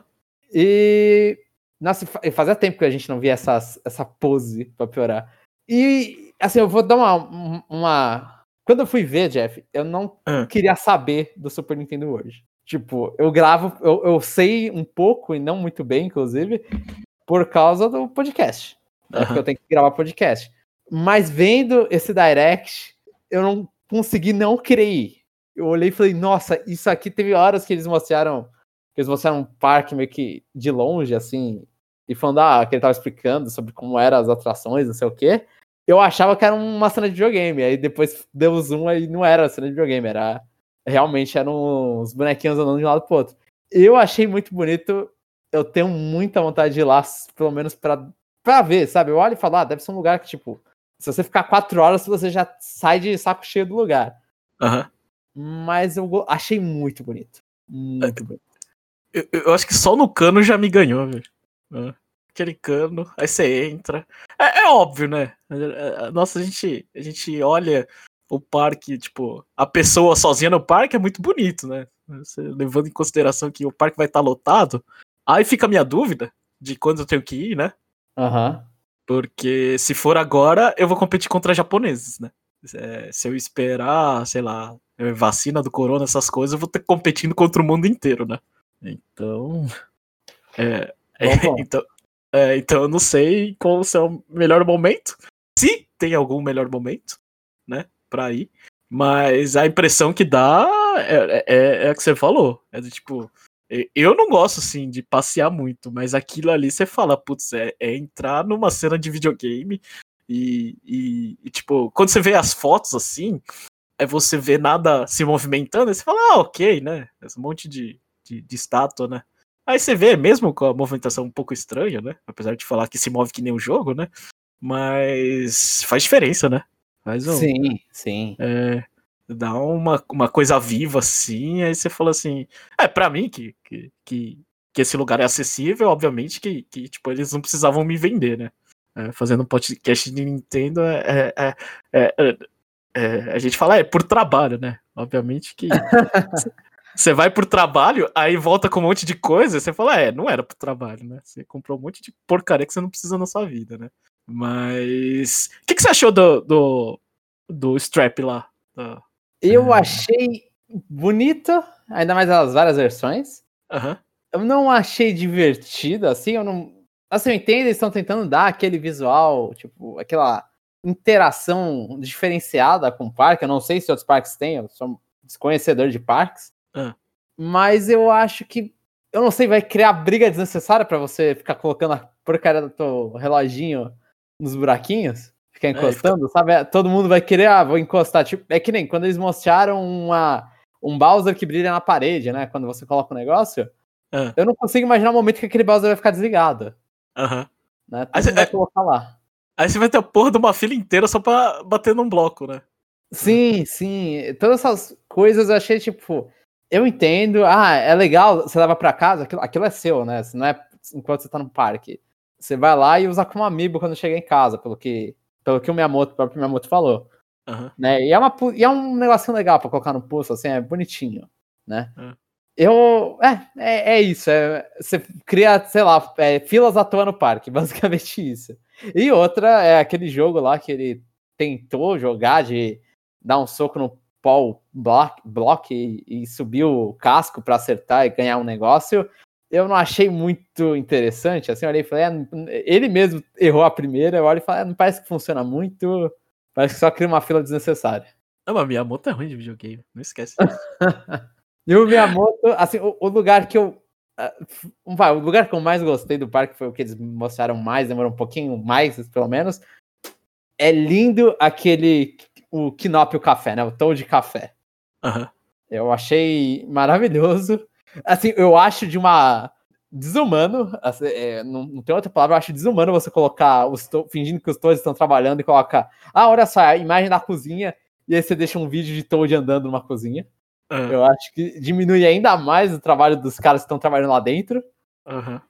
E nossa, fazia tempo que a gente não via essas, essa pose pra piorar. E assim, eu vou dar uma, uma... Quando eu fui ver, Jeff, eu não Uhum. queria saber do Super Nintendo World. Tipo, eu gravo, eu, eu sei um pouco, e não muito bem, inclusive, por causa do podcast. Né? Uhum. Porque eu tenho que gravar podcast. Mas vendo esse Direct, eu não consegui não querer ir. Eu olhei e falei, nossa, isso aqui teve horas que eles mostraram, que eles mostraram um parque meio que de longe, assim, e falando, ah, que ele tava explicando sobre como eram as atrações, não sei o quê. Eu achava que era uma cena de videogame, aí depois deu zoom e não era cena de videogame, era... Realmente eram os bonequinhos andando de um lado pro outro. Eu achei muito bonito. Eu tenho muita vontade de ir lá, pelo menos pra, pra ver, sabe? Eu olho e falo, ah, deve ser um lugar que, tipo, se você ficar quatro horas, você já sai de saco cheio do lugar. Uhum. Mas eu achei muito bonito. Muito bonito. Eu, eu acho que só no cano já me ganhou, velho. É. Aquele cano, aí você entra. É, é óbvio, né? Nossa, a gente, a gente olha o parque, tipo, a pessoa sozinha no parque é muito bonito, né? Você, levando em consideração que o parque vai estar lotado. Aí fica a minha dúvida de quando eu tenho que ir, né? Aham. Uhum. Porque se for agora, eu vou competir contra japoneses, né? É, se eu esperar, sei lá, vacina do corona, essas coisas, eu vou ter competindo contra o mundo inteiro, né? Então. É, é, então, é, então eu não sei qual é o melhor momento. Se tem algum melhor momento, né? Pra ir. Mas a impressão que dá é, é, é a que você falou. É de tipo. Eu não gosto, assim, de passear muito, mas aquilo ali você fala, putz, é, é entrar numa cena de videogame e, e, e, tipo, quando você vê as fotos, assim, é você vê nada se movimentando, aí você fala, ah, ok, né? Esse monte de, de, de estátua, né? Aí você vê, mesmo com a movimentação um pouco estranha, né? Apesar de falar que se move que nem o jogo, né? Mas faz diferença, né? Faz um, sim, sim. É, dá uma, uma coisa viva assim, aí você fala assim. É, pra mim, que, que, que, que esse lugar é acessível, obviamente que, que tipo, eles não precisavam me vender, né? É, fazendo um podcast de Nintendo é, é, é, é, é, a gente fala, é por trabalho, né? Obviamente que você vai por trabalho, aí volta com um monte de coisa, você fala, é, não era por trabalho, né? Você comprou um monte de porcaria que você não precisa na sua vida, né? Mas o que, que você achou do, do, do strap lá? Do... Eu achei bonito, ainda mais as várias versões. Uhum. Eu não achei divertido, assim, eu não... Assim, eu entendo, eles estão tentando dar aquele visual, tipo, aquela interação diferenciada com o parque. Eu não sei se outros parques têm, eu sou um desconhecedor de parques. Uhum. Mas eu acho que, eu não sei, vai criar briga desnecessária pra você ficar colocando a porcaria do teu reloginho nos buraquinhos, ficar encostando, é, fica... sabe? Todo mundo vai querer, ah, vou encostar. Tipo, é que nem quando eles mostraram uma, um Bowser que brilha na parede, né? Quando você coloca o negócio, uhum. Eu não consigo imaginar o momento que aquele Bowser vai ficar desligado. Aham. Né? Aí Todo mundo vai você colocar lá. aí você vai ter a porra de uma fila inteira só pra bater num bloco, né? Sim, sim. Todas essas coisas eu achei, tipo, eu entendo. Ah, é legal, você leva pra casa, aquilo, aquilo é seu, né? Não é enquanto você tá no parque. Você vai lá e usa como amiibo quando chega em casa, pelo que, pelo que o Miyamoto, o próprio Miyamoto falou. Uhum. Né? E, é uma, e é um negocinho legal pra colocar no pulso, assim, é bonitinho, né? Uhum. Eu. É, é, é isso. É, você cria, sei lá, é, filas à toa no parque, basicamente isso. E outra é aquele jogo lá que ele tentou jogar de dar um soco no Paul Block, block e, e subir o casco pra acertar e ganhar um negócio. Eu não achei muito interessante. Assim, eu olhei e falei, é, ele mesmo errou a primeira. Eu olho e falei, é, não parece que funciona muito. Parece que só cria uma fila desnecessária. Não, mas Miyamoto é ruim de videogame, não esquece disso. E o Miyamoto, assim, o, o lugar que eu. Uh, vai, o lugar que eu mais gostei do parque foi o que eles mostraram mais, demorou um pouquinho mais, pelo menos. É lindo aquele. O Kinop, o café, né? O tom de café. Uhum. Eu achei maravilhoso. Assim, eu acho de uma. Desumano, assim, é, não, não tem outra palavra, eu acho desumano você colocar, os to... fingindo que os Toads estão trabalhando e coloca, ah, olha só, a imagem da cozinha, e aí você deixa um vídeo de Toad andando numa cozinha. Uhum. Eu acho que diminui ainda mais o trabalho dos caras que estão trabalhando lá dentro. Uhum.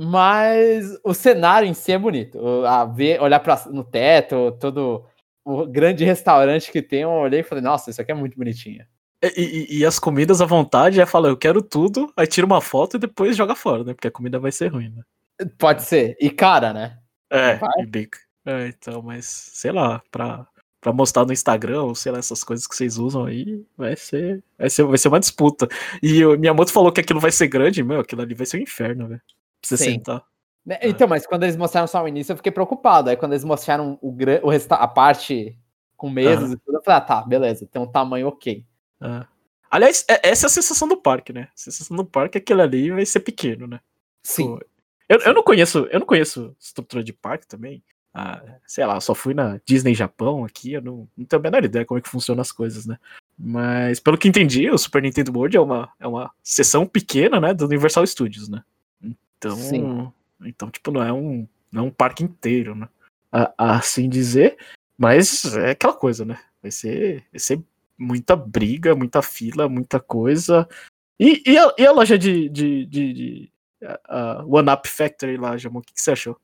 Mas o cenário em si é bonito. A ver, olhar pra, no teto, todo o grande restaurante que tem, eu olhei e falei, nossa, isso aqui é muito bonitinho. E, e, e as comidas à vontade, é falar, eu quero tudo, aí tira uma foto e depois joga fora, né? Porque a comida vai ser ruim, né? Pode ser. E cara, né? É, vai? E bico. É, então, mas, sei lá, pra, pra mostrar no Instagram, ou sei lá, essas coisas que vocês usam aí, vai ser, vai ser, vai ser uma disputa. E o Miyamoto falou que aquilo vai ser grande, meu, aquilo ali vai ser um inferno, velho. Pra você Sim. sentar. Então, é. Mas quando eles mostraram só o início, eu fiquei preocupado. Aí quando eles mostraram o, o resta- a parte com mesas uhum. e tudo, eu falei, ah, tá, beleza, tem um tamanho ok. Uhum. Aliás, essa é a sensação do parque, né? A sensação do parque é que aquele ali vai ser pequeno, né? Sim. Pô, eu, Sim. eu não conheço, eu não conheço estrutura de parque também. Ah, sei lá, só fui na Disney Japão aqui, eu não, não tenho a menor ideia como é que funcionam as coisas, né? Mas, pelo que entendi, o Super Nintendo World é uma, é uma seção pequena, né, do Universal Studios, né? Então, Sim. então tipo, não é um, não é um parque inteiro, né? A, a assim dizer, mas é aquela coisa, né? Vai ser, vai ser muita briga, muita fila, muita coisa. E, e, a, e a loja de, de, de, de uh, One Up Factory lá, Jamon, o que, que você achou?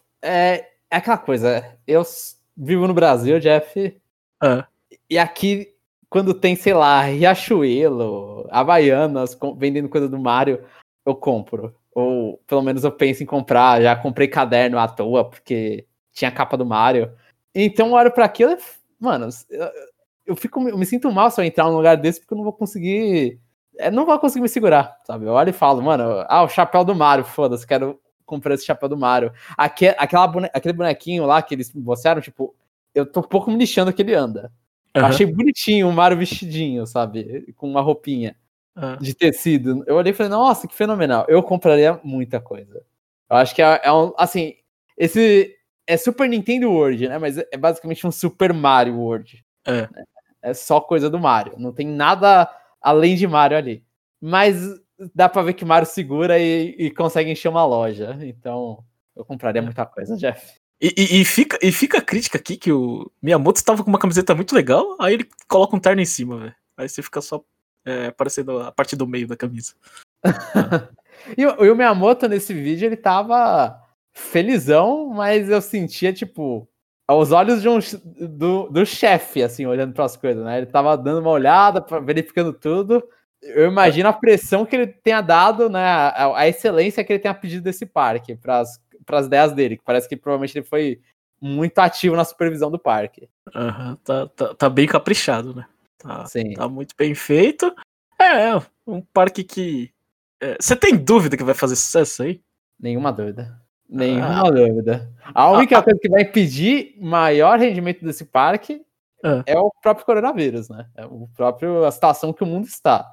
É, é aquela coisa, eu vivo no Brasil, Jeff, ah. e aqui, quando tem, sei lá, Riachuelo, Havaianas, vendendo coisa do Mario, eu compro. Ou, pelo menos, eu penso em comprar. Já comprei caderno à toa, porque tinha a capa do Mario. Então, eu olho pra aquilo e, mano, eu, eu, fico, eu me sinto mal se eu entrar num lugar desse, porque eu não vou conseguir... Eu não vou conseguir me segurar, sabe? Eu olho e falo, mano, ah, o chapéu do Mario, foda-se, quero... comprar esse chapéu do Mario. Aqui, aquela bone... Aquele bonequinho lá que eles mostraram, tipo, eu tô um pouco me lixando que ele anda. Eu uhum. achei bonitinho o Mario vestidinho, sabe? Com uma roupinha uhum. de tecido. Eu olhei e falei, nossa, que fenomenal. Eu compraria muita coisa. Eu acho que é, é um, assim, esse é Super Nintendo World, né? Mas é basicamente um Super Mario World. É. Né? É só coisa do Mario. Não tem nada além de Mario ali. Mas dá pra ver que o Mario segura e, e consegue encher uma loja. Então, eu compraria muita coisa, Jeff. E, e, e, fica, e fica a crítica aqui que o Miyamoto estava com uma camiseta muito legal, aí ele coloca um terno em cima, velho. Aí você fica só é, aparecendo a parte do meio da camisa. ah. e, e o Miyamoto, nesse vídeo, ele tava felizão, mas eu sentia, tipo, aos olhos de um, do, do chefe, assim, olhando para as coisas, né? Ele tava dando uma olhada, verificando tudo. Eu imagino a pressão que ele tenha dado, né, a, a excelência que ele tenha pedido desse parque para as ideias dele, que parece que provavelmente ele foi muito ativo na supervisão do parque. Uhum, tá, tá, tá bem caprichado, né? Tá, Sim. Tá muito bem feito. É, é um parque que... Você é, tem dúvida que vai fazer sucesso aí? Nenhuma dúvida. Nenhuma ah. dúvida. A única ah, coisa que vai impedir maior rendimento desse parque ah. é o próprio coronavírus, né? É o próprio, a situação que o mundo está.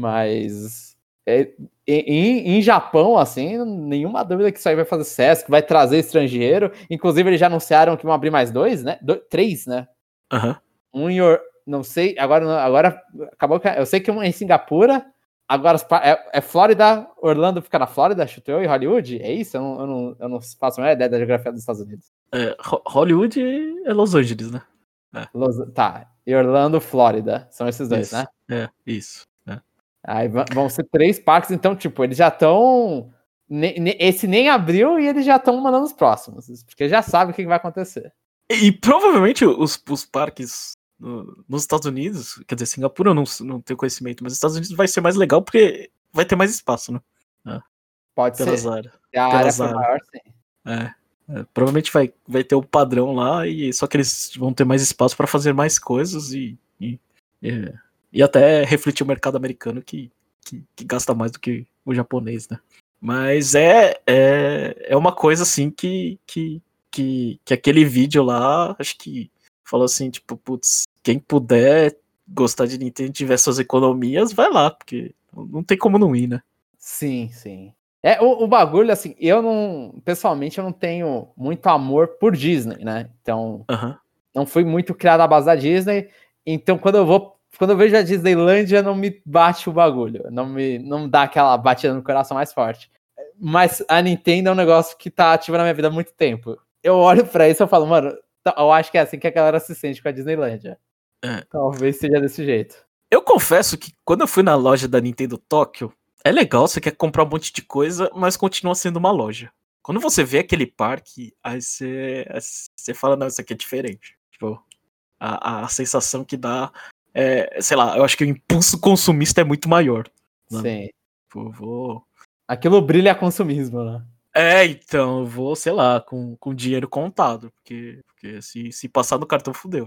Mas é, em, em Japão, assim, nenhuma dúvida que isso aí vai fazer sucesso, que vai trazer estrangeiro. Inclusive, eles já anunciaram que vão abrir mais dois, né? Do, três, né? Uhum. Um em, não sei, agora, agora acabou que eu sei que um é em Singapura, Agora, é, é Flórida, Orlando fica na Flórida, chuto eu, e Hollywood? É isso? Eu não, eu não, eu não faço a menor ideia da geografia dos Estados Unidos. É, Hollywood é Los Angeles, né? É. Los, tá, e Orlando, Flórida. São esses dois, isso, né? É, isso. É. Aí vão ser três parques, então, tipo, eles já estão... Esse nem abriu e eles já estão mandando os próximos, porque já sabe o que vai acontecer. E, e provavelmente os, os parques no, nos Estados Unidos, quer dizer, Singapura eu não, não tenho conhecimento, mas os Estados Unidos vai ser mais legal porque vai ter mais espaço, né? É. Pode Pelas ser. áreas. Se a Pelas área for maior, sim. É, é, provavelmente vai, vai ter o padrão lá, e só que eles vão ter mais espaço para fazer mais coisas e, e, e, e até refletir o mercado americano que, que, que gasta mais do que o japonês, né? Mas é, é, é uma coisa assim que, que, que, que aquele vídeo lá, acho que falou assim, tipo, putz, quem puder gostar de Nintendo e tiver suas economias, vai lá, porque não tem como não ir, né? Sim, sim. É, o, o bagulho, assim, eu não, pessoalmente, eu não tenho muito amor por Disney, né? Então, uhum. não fui muito criado à base da Disney, então quando eu vou, quando eu vejo a Disneylândia, não me bate o bagulho, não me, não dá aquela batida no coração mais forte. Mas a Nintendo é um negócio que tá ativo na minha vida há muito tempo. Eu olho pra isso e eu falo, mano, eu acho que é assim que a galera se sente com a Disneylândia. É. Talvez seja desse jeito. Eu confesso que quando eu fui na loja da Nintendo Tóquio, é legal, você quer comprar um monte de coisa, mas continua sendo uma loja. Quando você vê aquele parque, aí você, você fala, não, isso aqui é diferente. Tipo, a, a sensação que dá, é, sei lá, eu acho que o impulso consumista é muito maior. Né? Sim. Tipo, vou... Aquilo brilha consumismo, né? É, então, eu vou, sei lá, com, com dinheiro contado, porque, porque se, se passar no cartão, fudeu.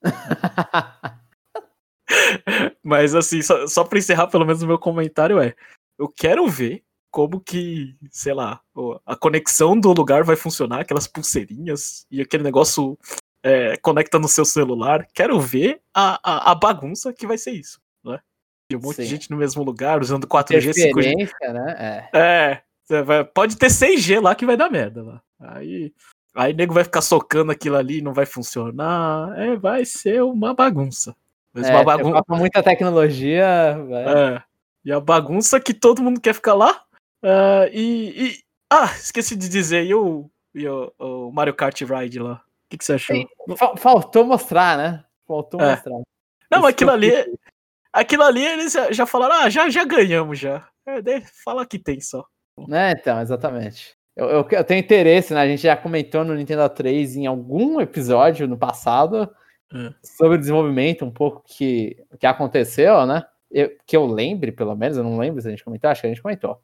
Mas assim, só, só pra encerrar pelo menos o meu comentário é, eu quero ver como que, sei lá, a conexão do lugar vai funcionar, aquelas pulseirinhas e aquele negócio é, conecta no seu celular. Quero ver a, a, a bagunça que vai ser isso, né? E um monte Sim. de gente no mesmo lugar, usando quatro G, cinco G. Né? É, é vai, pode ter seis G lá que vai dar merda lá. Aí, aí o nego vai ficar socando aquilo ali e não vai funcionar. É, vai ser uma bagunça. Mas é, uma bagunça. Muita tecnologia. É, e a bagunça que todo mundo quer ficar lá. Uh, e, e. Ah, esqueci de dizer, e o, e o, o Mario Kart Ride lá? O que, que você achou? Sim, faltou mostrar, né? Faltou é. mostrar. Não, mas aquilo ali. Aquilo ali eles já falaram, ah, já, já ganhamos já. É, fala que tem só. É, então, exatamente. Eu, eu, eu tenho interesse, né? A gente já comentou no Nintendo três em algum episódio no passado é. sobre o desenvolvimento, um pouco que, que aconteceu, né? Eu, que eu lembre, pelo menos, eu não lembro se a gente comentou, acho que a gente comentou.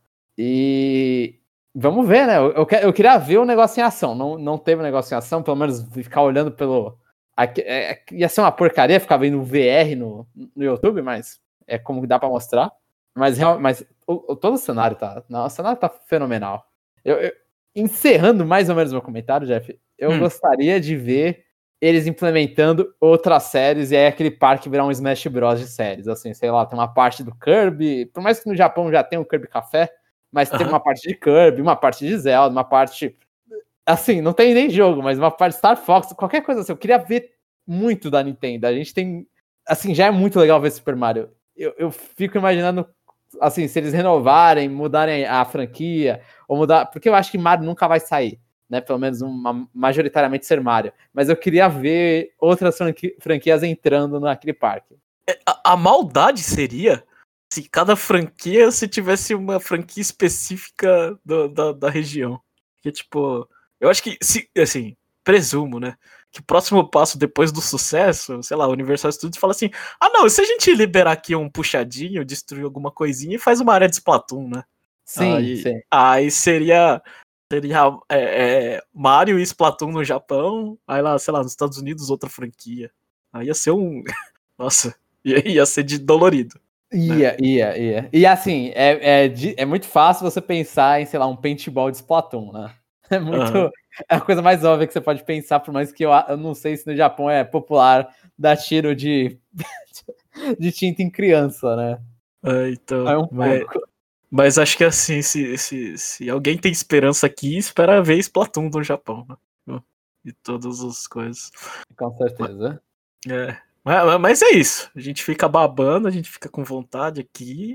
E vamos ver, né? Eu, eu, eu queria ver o negócio em ação. Não, não teve negócio em ação, pelo menos ficar olhando pelo. Aqui, é, ia ser uma porcaria ficar vendo V R no, no YouTube, mas é como dá pra mostrar. Mas, mas o, todo o cenário tá. Não, o cenário tá fenomenal. Eu, eu, encerrando mais ou menos meu comentário, Jeff, eu hum. gostaria de ver eles implementando outras séries e aí aquele parque virar um Smash Bros de séries. Assim, sei lá, tem uma parte do Kirby, por mais que no Japão já tenha o Kirby Café, mas uhum. tem uma parte de Kirby, uma parte de Zelda, uma parte. Assim, não tem nem jogo, mas uma parte de Star Fox, qualquer coisa assim. Eu queria ver muito da Nintendo. A gente tem. Assim, já é muito legal ver Super Mario. Eu, eu fico imaginando, assim, se eles renovarem, mudarem a franquia, ou mudar. Porque eu acho que Mario nunca vai sair, né? Pelo menos uma, majoritariamente ser Mario. Mas eu queria ver outras franqui- franquias entrando naquele parque. A, a maldade seria se cada franquia se tivesse uma franquia específica do, da, da região. Que, tipo, eu acho que, se, assim, presumo, né? Que o próximo passo depois do sucesso, sei lá, o Universal Studios fala assim: ah, não, se a gente liberar aqui um puxadinho, destruir alguma coisinha e faz uma área de Splatoon, né? Sim, aí, sim. Aí seria, seria é, é, Mario e Splatoon no Japão, aí lá, sei lá, nos Estados Unidos outra franquia. Aí ia ser um. Nossa, ia, ia ser de dolorido. Ia, né? ia, ia. E assim, é, é, é muito fácil você pensar em, sei lá, um paintball de Splatoon, né? É muito. Uhum. É a coisa mais óbvia que você pode pensar, por mais que eu, eu não sei se no Japão é popular dar tiro de, de tinta em criança, né? É, então. É um mas, pouco. Mas acho que assim, se, se, se alguém tem esperança aqui, espera ver Splatoon no Japão, né? E todas as coisas. Com certeza. É. Mas, mas é isso. A gente fica babando, a gente fica com vontade aqui.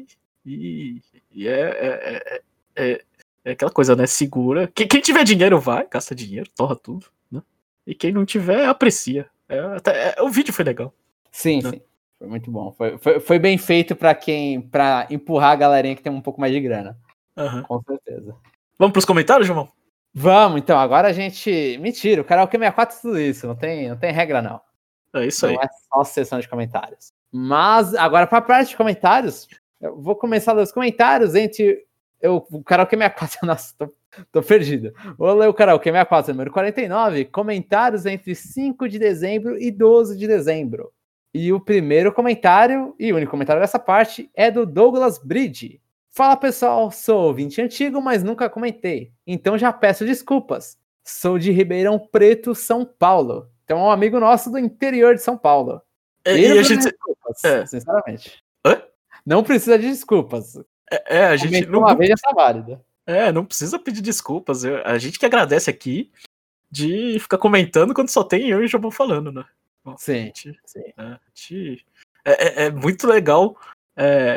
E, e é, é, é, é, é aquela coisa, né? Segura. Quem, quem tiver dinheiro vai, gasta dinheiro, torra tudo, né? E quem não tiver, aprecia. É, até, é, o vídeo foi legal. Sim, né? sim. Foi muito bom. Foi, foi, foi bem feito pra quem. Pra empurrar a galerinha que tem um pouco mais de grana. Uhum. Com certeza. Vamos pros comentários, João? Vamos, então. Agora a gente. Mentira, o Karaokê sessenta e quatro é tudo isso. Não tem, não tem regra, não. É isso aí. Não é só sessão de comentários. Mas, agora, pra parte de comentários, eu vou começar a ler os comentários entre. Eu, o Karaokê sessenta e quatro. Nossa, tô, tô perdido. Vou ler o Karaokê sessenta e quatro, número quarenta e nove. Comentários entre cinco de dezembro e doze de dezembro. E o primeiro comentário, e o único comentário dessa parte, é do Douglas Bridge. Fala pessoal, sou ouvinte antigo, mas nunca comentei. Então já peço desculpas. Sou de Ribeirão Preto, São Paulo. Então é um amigo nosso do interior de São Paulo. É, e e a gente... desculpas, é. sinceramente. Hã? Não precisa de desculpas. É, é a gente não... Uma vez já tá válido. É, não precisa pedir desculpas. Eu, a gente que agradece aqui de ficar comentando quando só tem eu e o Jobão falando, né? Bom, sim, a gente, sim. A gente, é, é, é muito legal é,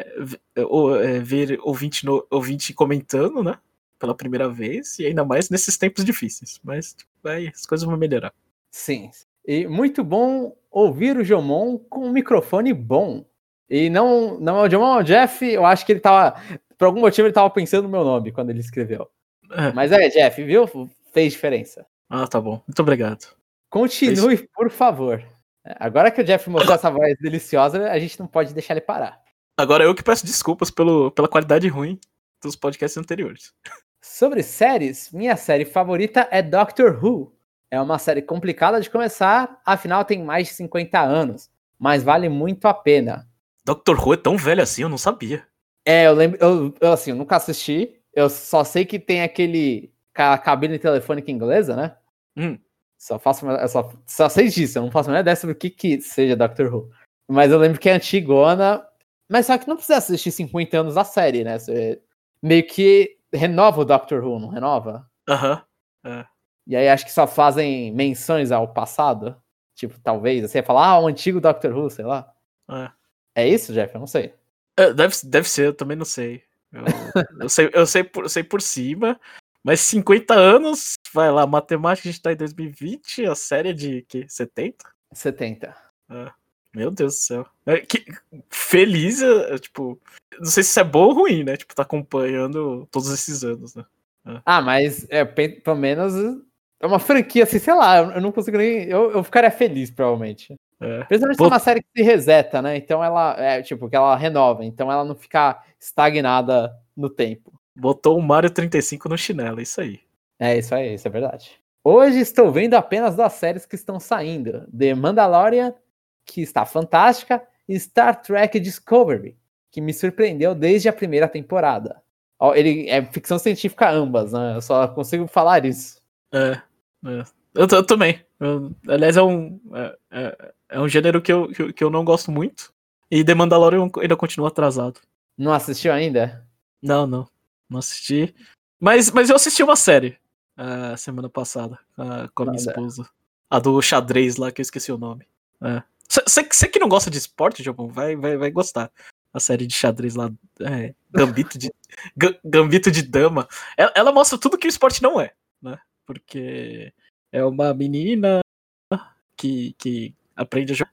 é, ver ouvinte, no, ouvinte comentando, né? Pela primeira vez, e ainda mais nesses tempos difíceis. Mas vai, as coisas vão melhorar. Sim. E muito bom ouvir o Jomon com um microfone bom. E não, não é o Jomon, é o Jeff. Eu acho que ele tava. Por algum motivo ele tava pensando no meu nome quando ele escreveu. É. Mas é, Jeff, viu? Fez diferença. Ah, tá bom. Muito obrigado. Continue, Fez... por favor. Agora que o Jeff mostrou essa voz deliciosa, a gente não pode deixar ele parar. Agora eu que peço desculpas pelo, pela qualidade ruim dos podcasts anteriores. Sobre séries, minha série favorita é Doctor Who. É uma série complicada de começar, afinal tem mais de cinquenta anos, mas vale muito a pena. Doctor Who é tão velho assim, eu não sabia. É, eu lembro, eu, eu assim, eu nunca assisti, eu só sei que tem aquele a cabine telefônica inglesa, né? Hum. Só faço, eu só, só sei disso, eu não faço a menor ideia sobre o que que seja Doctor Who. Mas eu lembro que é antigona, mas só que não precisa assistir cinquenta anos da série, né? Você meio que renova o Doctor Who, não renova? Aham. Uh-huh. É. E aí acho que só fazem menções ao passado. Tipo, talvez, você ia falar, ah, o antigo Doctor Who, sei lá. É, é isso, Jeff? Eu não sei. É, deve, deve ser, eu também não sei. Eu, eu, sei, eu, sei, por, eu sei por cima, mas cinquenta anos, vai lá, matemática, a gente tá em dois mil e vinte, a série é de que, setenta? setenta. É, meu Deus do céu. É, que, feliz, é, tipo, não sei se isso é bom ou ruim, né? Tipo, tá acompanhando todos esses anos, né? É. Ah, mas é, pelo menos é uma franquia assim, sei lá, eu não consigo nem. Eu, eu ficaria feliz, provavelmente. É. Principalmente se é uma série que se reseta, né? Então ela é tipo que ela renova, então ela não fica estagnada no tempo. Botou o Mario trinta e cinco no chinelo, é isso aí. É isso aí, isso é verdade. Hoje estou vendo apenas das séries que estão saindo: The Mandalorian, que está fantástica, e Star Trek Discovery, que me surpreendeu desde a primeira temporada. Ele é ficção científica ambas, né? Eu só consigo falar isso. É, é. Eu, eu também. Eu, aliás, é um, é, é, é um gênero que eu, que, que eu não gosto muito. E The Mandalorian ainda continua atrasado. Não assistiu ainda? Não, não. Não assisti. Mas, mas eu assisti uma série uh, semana passada uh, com a minha Nada. esposa. A do xadrez lá, que eu esqueci o nome. Você é. que não gosta de esporte, Jobão, vai, vai, vai gostar. A série de xadrez lá, é, Gambito de Gambito de Dama. Ela, ela mostra tudo que o esporte não é, né? Porque é uma menina que, que aprende a jogar.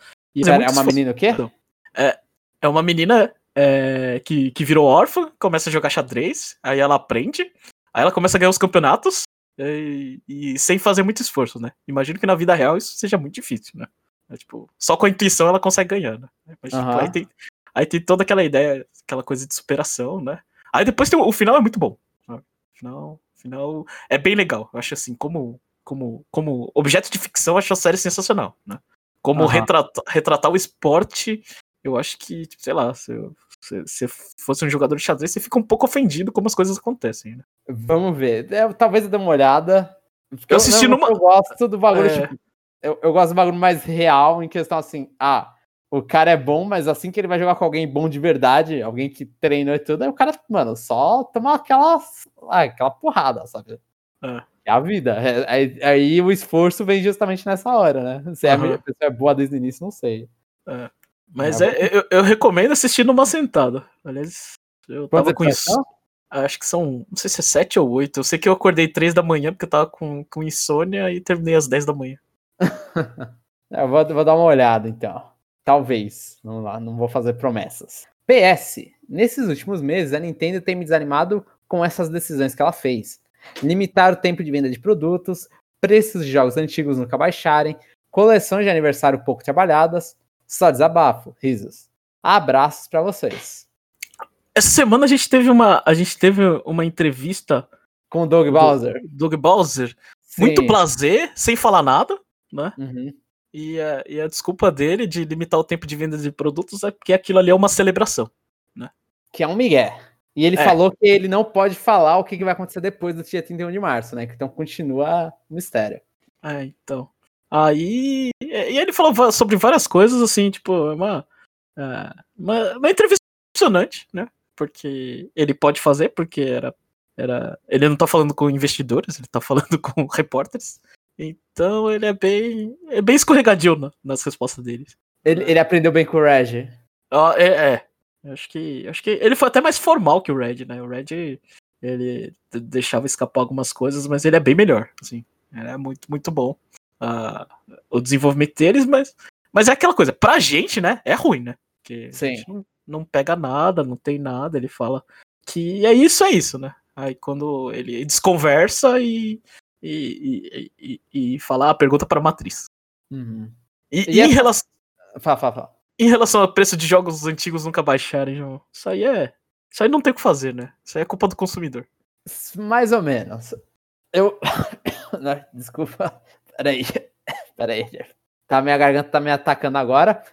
E Pera, é uma menina o quê? É, é uma menina é, que, que virou órfã, começa a jogar xadrez, aí ela aprende, aí ela começa a ganhar os campeonatos e, e sem fazer muito esforço, né? Imagino que na vida real isso seja muito difícil, né? É, tipo, só com a intuição ela consegue ganhar, né? Mas, uhum. tipo, aí, tem, aí tem toda aquela ideia, aquela coisa de superação, né? Aí depois tem o, o final é muito bom. Né? O final, final é bem legal. Eu acho assim, como, como, como objeto de ficção, eu acho a série sensacional, né? Como uhum. retratar, retratar o esporte, eu acho que, tipo, sei lá, se você fosse um jogador de xadrez, você fica um pouco ofendido como as coisas acontecem, né? Vamos ver. Eu, talvez eu dê uma olhada. Eu assisti não, numa... Eu gosto do bagulho, é... tipo, eu, eu gosto do bagulho mais real, em questão assim, ah, o cara é bom, mas assim que ele vai jogar com alguém bom de verdade, alguém que treinou e tudo, aí o cara, mano, só toma aquela, aquela porrada, sabe? É. É a vida. Aí, aí o esforço vem justamente nessa hora, né? Se uhum. a pessoa é boa desde o início, não sei. É. Mas é, eu, eu recomendo assistir numa sentada. Aliás, Eu Quantos tava com episódios isso. são? Acho que são, não sei se é sete ou oito. Eu sei que eu acordei três da manhã porque eu tava com, com insônia e terminei às dez da manhã. Eu vou, vou dar uma olhada, então. Talvez. Vamos lá, não vou fazer promessas. P S. Nesses últimos meses, a Nintendo tem me desanimado com essas decisões que ela fez. Limitar o tempo de venda de produtos, preços de jogos antigos nunca baixarem, coleções de aniversário pouco trabalhadas. Só desabafo, risos. Abraços pra vocês. Essa semana a gente teve uma, a gente teve uma entrevista Com o Doug Bowser. do Doug Bowser. Sim. Muito prazer, sem falar nada, né? Uhum. E a, e a desculpa dele de limitar o tempo de venda de produtos é porque aquilo ali é uma celebração, né? Que é um migué. E ele É. falou que ele não pode falar o que que vai acontecer depois do dia trinta e um de março, né? Então continua o mistério. É, então. Aí. E ele falou va- sobre várias coisas, assim, tipo, é uma, é, uma, uma entrevista impressionante, né? Porque ele pode fazer, porque era, era. Ele não tá falando com investidores, ele tá falando com repórteres. Então ele é bem. É bem escorregadio na- nas respostas dele. Ele, ele aprendeu bem com o Reg. Ah, é, é. Eu Acho que, acho que ele foi até mais formal que o Red, né? O Red, ele d- deixava escapar algumas coisas, mas ele é bem melhor, assim. Ele é muito, muito bom. Ah, o desenvolvimento deles, mas, mas é aquela coisa, pra gente, né? É ruim, né? Porque a Sim. gente não, não pega nada, não tem nada, ele fala que é isso, é isso, né? Aí quando ele desconversa e, e, e, e, e fala, ah, pergunta pra matriz. Uhum. E, E e em essa- relação. Fala, fala, fala. Em relação ao preço de jogos antigos nunca baixarem, João, isso aí é. Isso aí não tem o que fazer, né? Isso aí é culpa do consumidor. Mais ou menos. Eu. Não, desculpa. Peraí. Peraí. Tá, minha garganta tá me atacando agora.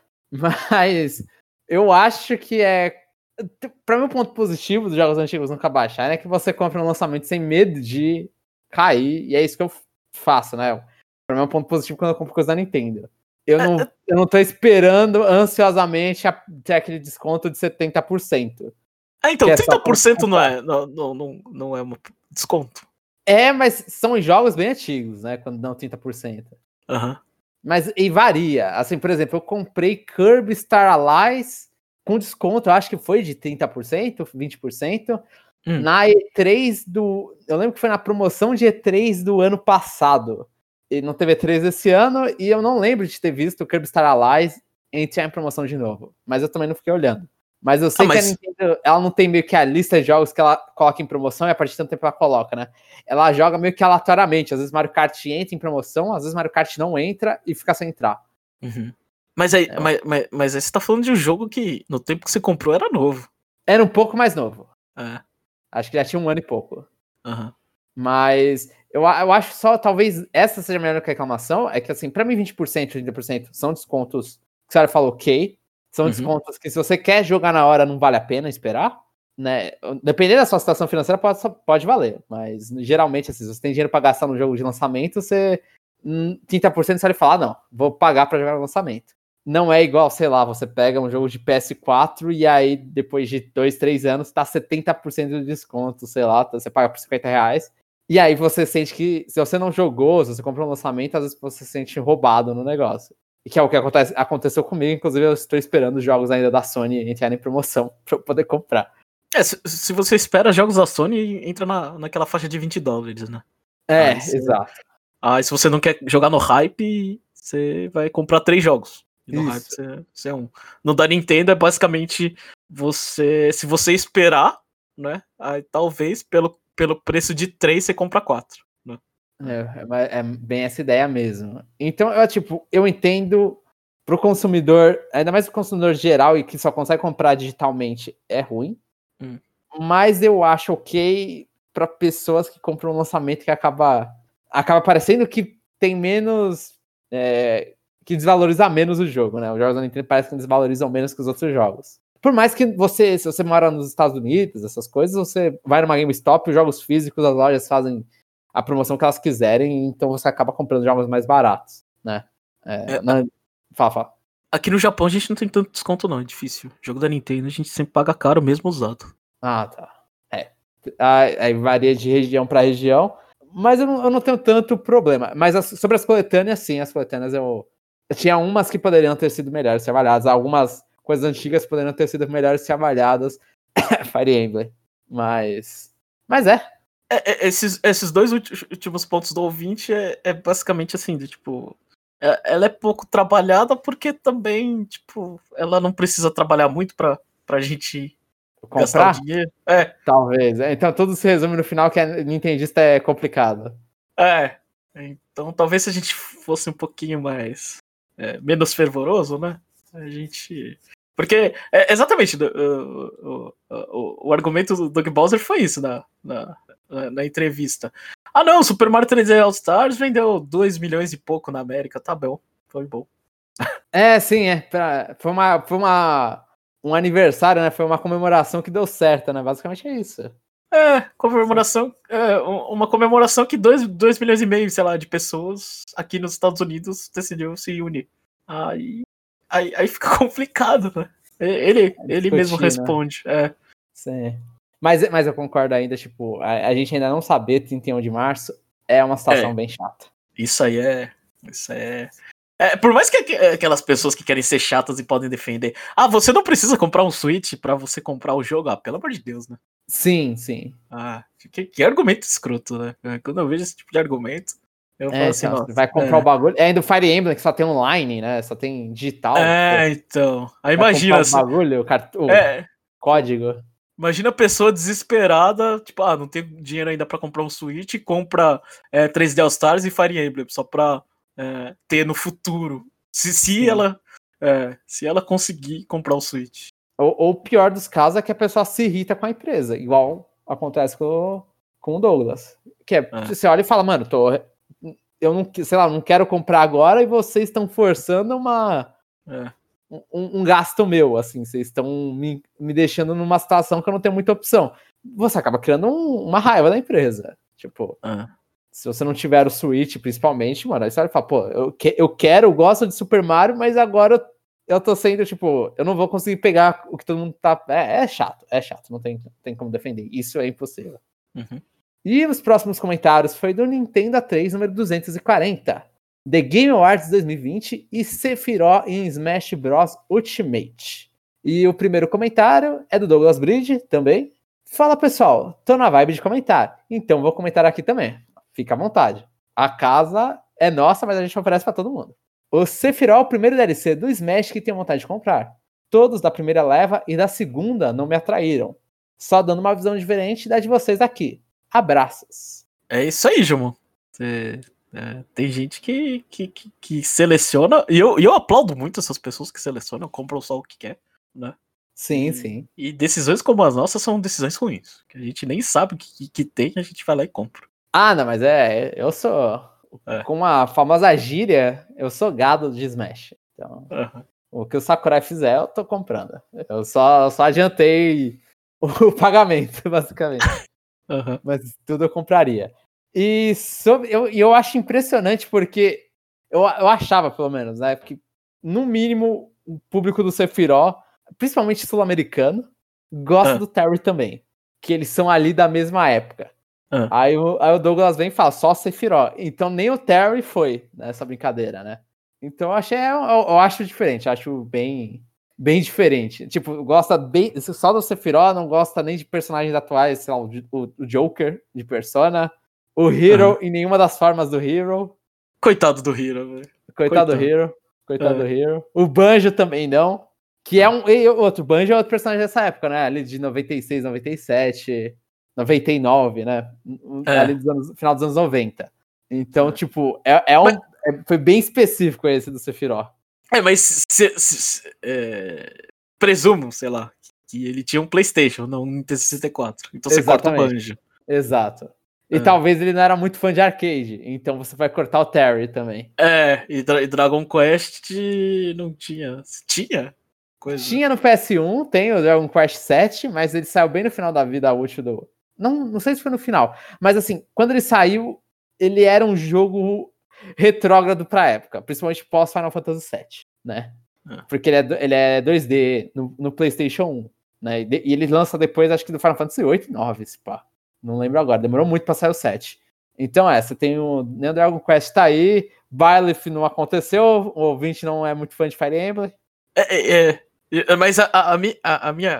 Mas eu acho que é. Pra mim, o ponto positivo dos jogos antigos nunca baixarem é que você compra um lançamento sem medo de cair. E é isso que eu faço, né? Pra mim é um ponto positivo quando eu compro coisa da Nintendo. Eu não, eu não tô esperando ansiosamente a, ter aquele desconto de setenta por cento. Ah, então, Que é só trinta por cento não é, não, não, não, não é um desconto. É, mas são jogos bem antigos, né? Quando dão trinta por cento. Aham. Mas e varia. Assim, por exemplo, eu comprei Kirby Star Allies com desconto, eu acho que foi de trinta por cento, vinte por cento. Hum. Na E três do. Eu lembro que foi na promoção de E três do ano passado. E não teve E três esse ano, e eu não lembro de ter visto o Kirby Star Allies entrar em promoção de novo. Mas eu também não fiquei olhando. Mas eu sei Ah, mas- que a Nintendo, ela não tem meio que a lista de jogos que ela coloca em promoção e a partir de tanto tempo ela coloca, né? Ela joga meio que aleatoriamente. Às vezes Mario Kart entra em promoção, às vezes Mario Kart não entra e fica sem entrar. Uhum. Mas, aí, É. mas, mas, mas aí você tá falando de um jogo que no tempo que você comprou era novo. Era um pouco mais novo. É. Acho que já tinha um ano e pouco. Aham. Mas eu, a- eu acho só, talvez essa seja a melhor reclamação, é que assim, pra mim vinte por cento, trinta por cento são descontos que a senhora falou ok, são Uhum. descontos que se você quer jogar na hora não vale a pena esperar, né? Dependendo da sua situação financeira pode, pode valer, mas geralmente assim, se você tem dinheiro pra gastar no jogo de lançamento, você hum, trinta por cento você vai falar, não, vou pagar pra jogar no lançamento. Não é igual, sei lá, você pega um jogo de P S quatro e aí depois de dois, três anos tá setenta por cento de desconto, sei lá, você paga por cinquenta reais. E aí você sente que, se você não jogou, se você comprou um lançamento, às vezes você se sente roubado no negócio. E que é o que acontece, aconteceu comigo, inclusive eu estou esperando os jogos ainda da Sony entrarem em promoção pra eu poder comprar. É, se, se você espera jogos da Sony, entra na, naquela faixa de vinte dólares, né? É, Ah, sim. exato. Ah, e se você não quer jogar no hype, você vai comprar três jogos. E no Isso. hype você, você é um. No da Nintendo é basicamente você. Se você esperar, né? Aí talvez pelo, pelo preço de três você compra quatro. Né? É, é, é bem essa ideia mesmo. Então, eu, tipo, eu entendo pro consumidor, ainda mais pro consumidor geral e que só consegue comprar digitalmente, é ruim. Hum. Mas eu acho ok pra pessoas que compram um lançamento que acaba, acaba parecendo que tem menos. É, que desvaloriza menos o jogo, né? Os jogos da Nintendo parecem que desvalorizam menos que os outros jogos. Por mais que você, se você mora nos Estados Unidos, essas coisas, você vai numa GameStop, os jogos físicos, as lojas fazem a promoção que elas quiserem, então você acaba comprando jogos mais baratos, né? É, É, na... Fala, fala. Aqui no Japão a gente não tem tanto desconto, não, é difícil. O jogo da Nintendo a gente sempre paga caro, mesmo usado. Ah, tá. É. Aí varia de região para região, mas eu não, eu não tenho tanto problema. Mas as, sobre as coletâneas, sim, as coletâneas eu, eu tinha umas que poderiam ter sido melhores se avaliadas, algumas coisas antigas poderiam ter sido melhores se avaliadas Fire Emblem. Mas. Mas é. é, é esses, esses dois últimos pontos do ouvinte é, é basicamente assim, de tipo. É, ela é pouco trabalhada porque também, tipo, ela não precisa trabalhar muito pra, pra gente Comprar? gastar o dinheiro. É. Talvez. Então tudo se resume no final que a Nintendista é complicado. É. Então talvez se a gente fosse um pouquinho mais. É, menos fervoroso, né? A gente. Porque, é, exatamente, o, o, o, o argumento do Doug Bowser foi isso na, na, na entrevista. Ah, não, Super Mario três D All Stars vendeu dois milhões e pouco na América, tá bom, foi bom. É, sim, é. Pra, foi uma, foi uma, um aniversário, né? Foi uma comemoração que deu certo, né? Basicamente é isso. É, comemoração, é, uma comemoração que dois milhões e meio, sei lá, de pessoas aqui nos Estados Unidos decidiu se unir. Aí, aí, aí fica complicado, né? Ele, é ele mesmo responde. Né? É. Sim. Mas, mas eu concordo ainda, tipo, a, a gente ainda não saber trinta e um de março é uma situação é, bem chata. Isso aí é. Isso é. É, por mais que aquelas pessoas que querem ser chatas e podem defender. Ah, você não precisa comprar um Switch pra você comprar o jogo. Ah, pelo amor de Deus, né? Sim, sim. Ah, que, que argumento escroto, né? Quando eu vejo esse tipo de argumento, eu é, falo assim, então, nossa. Você vai comprar é. o bagulho. É ainda o Fire Emblem, que só tem online, né? Só tem digital. É, pô. Então. Aí imagina. O bagulho, o, cart... o é, código. Imagina a pessoa desesperada, tipo, ah, não tem dinheiro ainda pra comprar um Switch, compra é, três D All Stars e Fire Emblem, só pra é, ter no futuro. Se, se, ela, é, se ela conseguir comprar o Switch. Ou o pior dos casos é que a pessoa se irrita com a empresa, igual acontece com, com o Douglas. Que é, é. Você olha e fala, mano, tô, eu não, sei lá, não quero comprar agora e vocês estão forçando uma, é. um, um gasto meu, assim, vocês estão me, me deixando numa situação que eu não tenho muita opção. Você acaba criando um, uma raiva da empresa. Tipo, é. se você não tiver o Switch, principalmente, mano, aí você olha e fala, pô, eu, que, eu quero, eu gosto de Super Mario, mas agora eu eu tô sendo, tipo, eu não vou conseguir pegar o que todo mundo tá... É, é chato, é chato, não tem, não tem como defender. Isso é impossível. Uhum. E os próximos comentários foi do Nintendo três, número duzentos e quarenta. The Game Awards dois mil e vinte e Sephiroth em Smash Bros. Ultimate. E o primeiro comentário é do Douglas Bridge, também. Fala, pessoal, tô na vibe de comentar, então vou comentar aqui também. Fica à vontade. A casa é nossa, mas a gente oferece pra todo mundo. O Sephiroth é o primeiro D L C do Smash que tenho vontade de comprar. Todos da primeira leva e da segunda não me atraíram. Só dando uma visão diferente da de vocês aqui. Abraços. É isso aí, Jomo. Cê, é, tem gente que, que, que, que seleciona, e eu, eu aplaudo muito essas pessoas que selecionam, compram só o que quer, né? Sim, e, sim. E decisões como as nossas são decisões ruins. Que a gente nem sabe o que, que tem, a gente vai lá e compra. Ah, não, mas é, eu sou... É. Com a famosa gíria, eu sou gado de Smash. Então, uhum. O que o Sakurai fizer, eu tô comprando. Eu só, eu só adiantei o pagamento, basicamente. Uhum. Mas tudo eu compraria. E sobre, eu, eu acho impressionante porque eu, eu achava, pelo menos, né? Porque, no mínimo, o público do Sephiroth, principalmente sul-americano, gosta uhum. do Terry também. Que eles são ali da mesma época. Uhum. Aí, o, aí o Douglas vem e fala, só Sephiroth. Então nem o Terry foi nessa brincadeira, né? Então eu achei, eu, eu acho diferente, acho bem, bem diferente. Tipo, gosta bem, só do Sephiroth, não gosta nem de personagens atuais, sei lá, o, o Joker de Persona, o Hero uhum. em nenhuma das formas do Hero. Coitado do Hero, velho. Coitado, coitado do Hero, coitado é. do Hero. O Banjo também não, que é um, e outro, Banjo é outro personagem dessa época, né? Ali de noventa e seis, noventa e sete... noventa e nove, né? É. Ali dos anos, final dos anos noventa. Então, é. tipo, é, é um, mas, é, foi bem específico esse do Sephiroth. É, mas se, se, se, é, presumo, sei lá, que ele tinha um PlayStation, não um Nintendo sessenta e quatro. Então você Exatamente. corta o Banjo. Exato. E é. talvez ele não era muito fã de arcade, então você vai cortar o Terry também. É, e, e Dragon Quest não tinha. Tinha? Coisa. Tinha no P S um, tem o Dragon Quest sete, mas ele saiu bem no final da vida útil do... Não, não sei se foi no final, mas assim, quando ele saiu, ele era um jogo retrógrado pra época, principalmente pós Final Fantasy sete, né? É. Porque ele é, ele é dois D no, no PlayStation um, né? E, de, e ele lança depois, acho que do Final Fantasy oito e nove, esse pá. Não lembro agora, demorou muito pra sair o sete. Então é, você tem o Neo Dragon Quest tá aí, Byleth não aconteceu, o ouvinte não é muito fã de Fire Emblem. É, é, é mas a, a, a, a minha...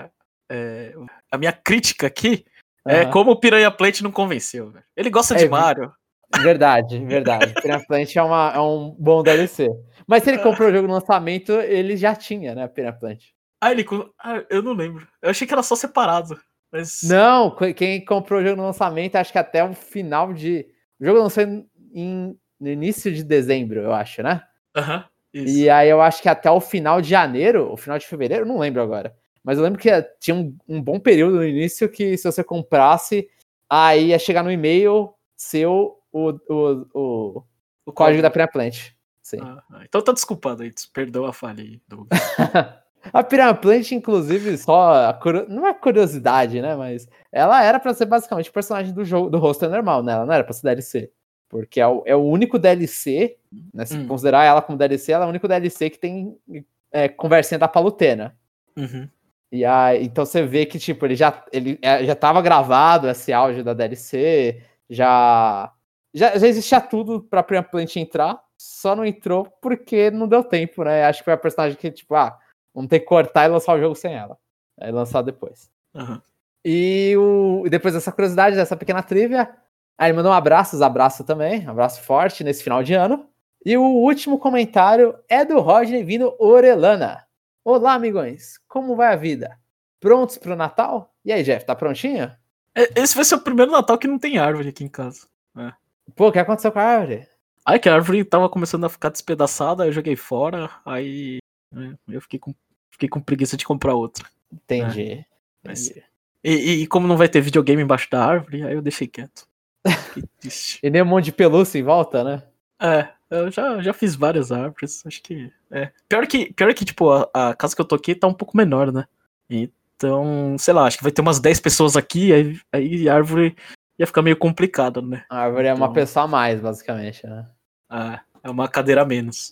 é, a minha crítica aqui uhum. é como o Piranha Plant não convenceu, velho. Ele gosta é, de Mario. Verdade, verdade. Piranha Plant é, uma, é um bom D L C. Mas se ele comprou o jogo no lançamento, ele já tinha, né, Piranha Plant. Ah, ele... Ah, eu não lembro. Eu achei que era só separado. Mas... Não, quem comprou o jogo no lançamento, acho que até o final de... O jogo lançou em... no início de dezembro, eu acho, né? Aham, uhum, isso. E aí eu acho que até o final de janeiro, o final de fevereiro, não lembro agora. Mas eu lembro que tinha um, um bom período no início que se você comprasse, aí ia chegar no e-mail seu o, o, o, o código da Piranha Plant. Sim. Ah, então tá desculpado aí, perdoa a falha aí. Do... A Piranha Plant, inclusive, só a cur... não é curiosidade, né? Mas ela era pra ser basicamente o personagem do jogo, do roster normal, né? Ela não era pra ser D L C. Porque é o, é o único D L C, né? Se hum. considerar ela como D L C, ela é o único D L C que tem é, conversinha da Palutena. Uhum. E aí, então você vê que, tipo, ele já, ele já tava gravado esse áudio da D L C, já, já, já existia tudo pra Piranha Plant entrar, só não entrou porque não deu tempo, né? Acho que foi a personagem que, tipo, ah, vamos ter que cortar e lançar o jogo sem ela. Aí lançar depois. Uhum. E o, depois dessa curiosidade, dessa pequena trivia, aí ele mandou um abraço, abraço também, um abraço forte nesse final de ano. E o último comentário é do Rodney vindo Orelana. Olá, amigões, como vai a vida? Prontos pro Natal? E aí, Jeff, tá prontinho? Esse vai ser o primeiro Natal que não tem árvore aqui em casa. É. Pô, o que aconteceu com a árvore? Aí que a árvore tava começando a ficar despedaçada, aí eu joguei fora, aí é, eu fiquei com, fiquei com preguiça de comprar outra. Entendi. É. Mas, e, e como não vai ter videogame embaixo da árvore, aí eu deixei quieto. E nem um monte de pelúcia em volta, né? É, eu já, já fiz várias árvores, acho que... É. Pior que, pior que tipo, a, a casa que eu tô aqui tá um pouco menor, né? Então, sei lá, acho que vai ter umas dez pessoas aqui, aí, aí a árvore ia ficar meio complicado, né? A árvore então, é uma pessoa a mais, basicamente, né? É, é uma cadeira a menos.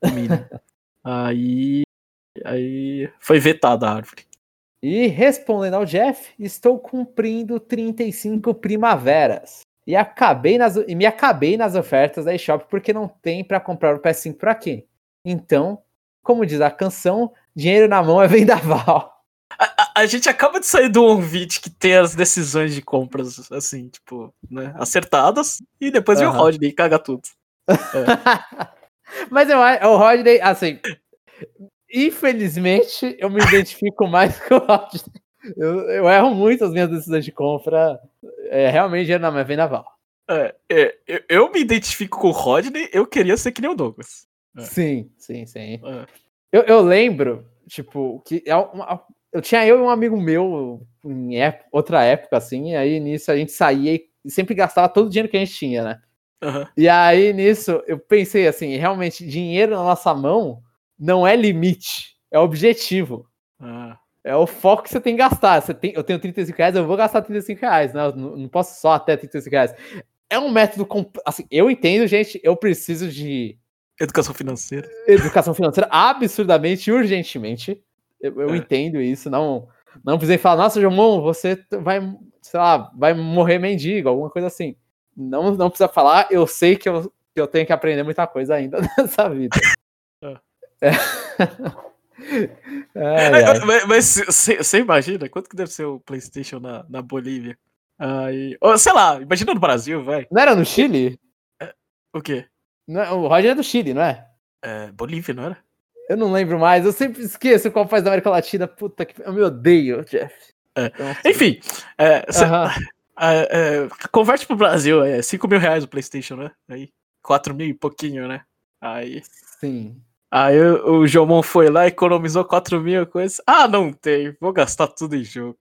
aí, aí foi vetada a árvore. E respondendo ao Jeff, estou cumprindo trinta e cinco primaveras. E, acabei nas, e me acabei nas ofertas da eShop porque não tem para comprar o P S cinco por aqui. Então, como diz a canção, dinheiro na mão é vendaval. A, a, a gente acaba de sair do ouvinte que tem as decisões de compras, assim, tipo, né, acertadas, e depois uhum. vem o Rodney e caga tudo. É. Mas eu, o Rodney, assim, infelizmente, eu me identifico mais com o Rodney. Eu, eu erro muito as minhas decisões de compra. É, realmente, dinheiro na mão é vendaval. É, é, eu, eu me identifico com o Rodney, eu queria ser que nem o Douglas. É. Sim, sim, sim. É. Eu, eu lembro, tipo, que eu tinha eu e um amigo meu em época, outra época, assim, e aí nisso a gente saía e sempre gastava todo o dinheiro que a gente tinha, né? Uhum. E aí nisso eu pensei assim, realmente, dinheiro na nossa mão não é limite, é objetivo. Uhum. É o foco que você tem que gastar. Você tem, eu tenho trinta e cinco reais, eu vou gastar trinta e cinco reais, né? Eu não, não posso só até trinta e cinco reais. É um método, comp... assim, eu entendo, gente, eu preciso de educação financeira. Educação financeira absurdamente, urgentemente. Eu, eu é. entendo isso, não, não precisei falar, nossa, Jomon, você vai, sei lá, vai morrer mendigo, alguma coisa assim. Não, não precisa falar, eu sei que eu, que eu tenho que aprender muita coisa ainda nessa vida. É. É. Ai, ai. Mas, mas você imagina quanto que deve ser o PlayStation na, na Bolívia? Aí, ou, sei lá, imagina no Brasil, vai. Não era no Chile? É, o quê? Não, o Roger é do Chile, não é? É, Bolívia, não era? Eu não lembro mais, eu sempre esqueço qual país da América Latina. Puta que eu me odeio, Jeff. É. Então, enfim, é, cê, uhum. é, é, converte pro Brasil, é cinco mil reais o PlayStation, né? Aí, quatro mil e pouquinho, né? Aí. Sim. Aí o, o Jomon foi lá, economizou quatro mil coisas. Ah, não tem, vou gastar tudo em jogo.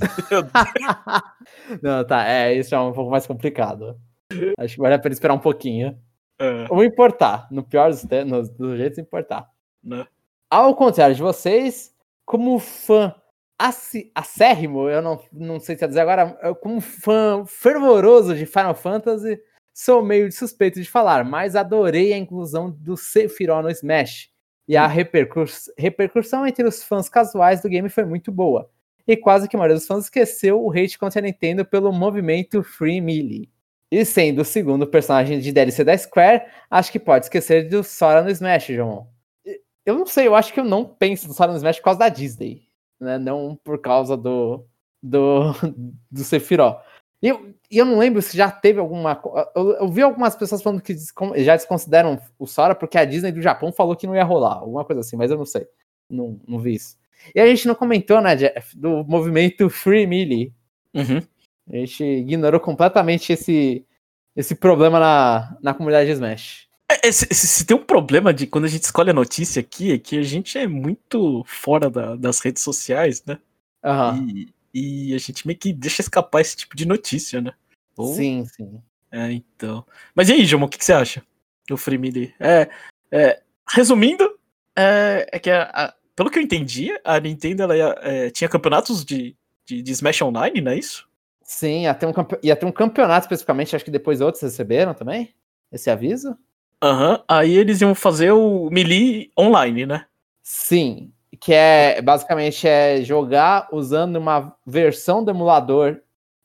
Não, tá, é, isso é um pouco mais complicado. Acho que vale a pena esperar um pouquinho. É. Ou importar, no pior dos, nos, dos jeitos, importar. Né? Ao contrário de vocês, como fã acérrimo, eu não, não sei se dizer agora, eu, como fã fervoroso de Final Fantasy, sou meio suspeito de falar, mas adorei a inclusão do Sephiroth no Smash. E a repercurs- repercussão entre os fãs casuais do game foi muito boa. E quase que a maioria dos fãs esqueceu o hate contra a Nintendo pelo movimento Free Melee. E sendo o segundo personagem de D L C da Square, acho que pode esquecer do Sora no Smash, João. Eu não sei, eu acho que eu não penso no Sora no Smash por causa da Disney. né? Não por causa do, do, do Sephiroth. E eu, eu não lembro se já teve alguma... Eu, eu vi algumas pessoas falando que já desconsideram o Sora porque a Disney do Japão falou que não ia rolar, alguma coisa assim, mas eu não sei. Não, não vi isso. E a gente não comentou, né, Jeff, do movimento Free Melee. Uhum. A gente ignorou completamente esse, esse problema na, na comunidade de Smash. É, se, se tem um problema de quando a gente escolhe a notícia aqui, é que a gente é muito fora da, das redes sociais, né? Uhum. E, e a gente meio que deixa escapar esse tipo de notícia, né? Ou... Sim, sim. É, então. Mas e aí, Jomo, o que, que você acha do Free Melee? É, é, resumindo, é, é que a, a, pelo que eu entendi, a Nintendo ela ia, é, tinha campeonatos de, de, de Smash Online, não é isso? Sim, ia ter, um, ia ter um campeonato especificamente, acho que depois outros receberam também esse aviso. Aham, uhum. Aí eles iam fazer o Melee online, né? Sim, que é basicamente é jogar usando uma versão do emulador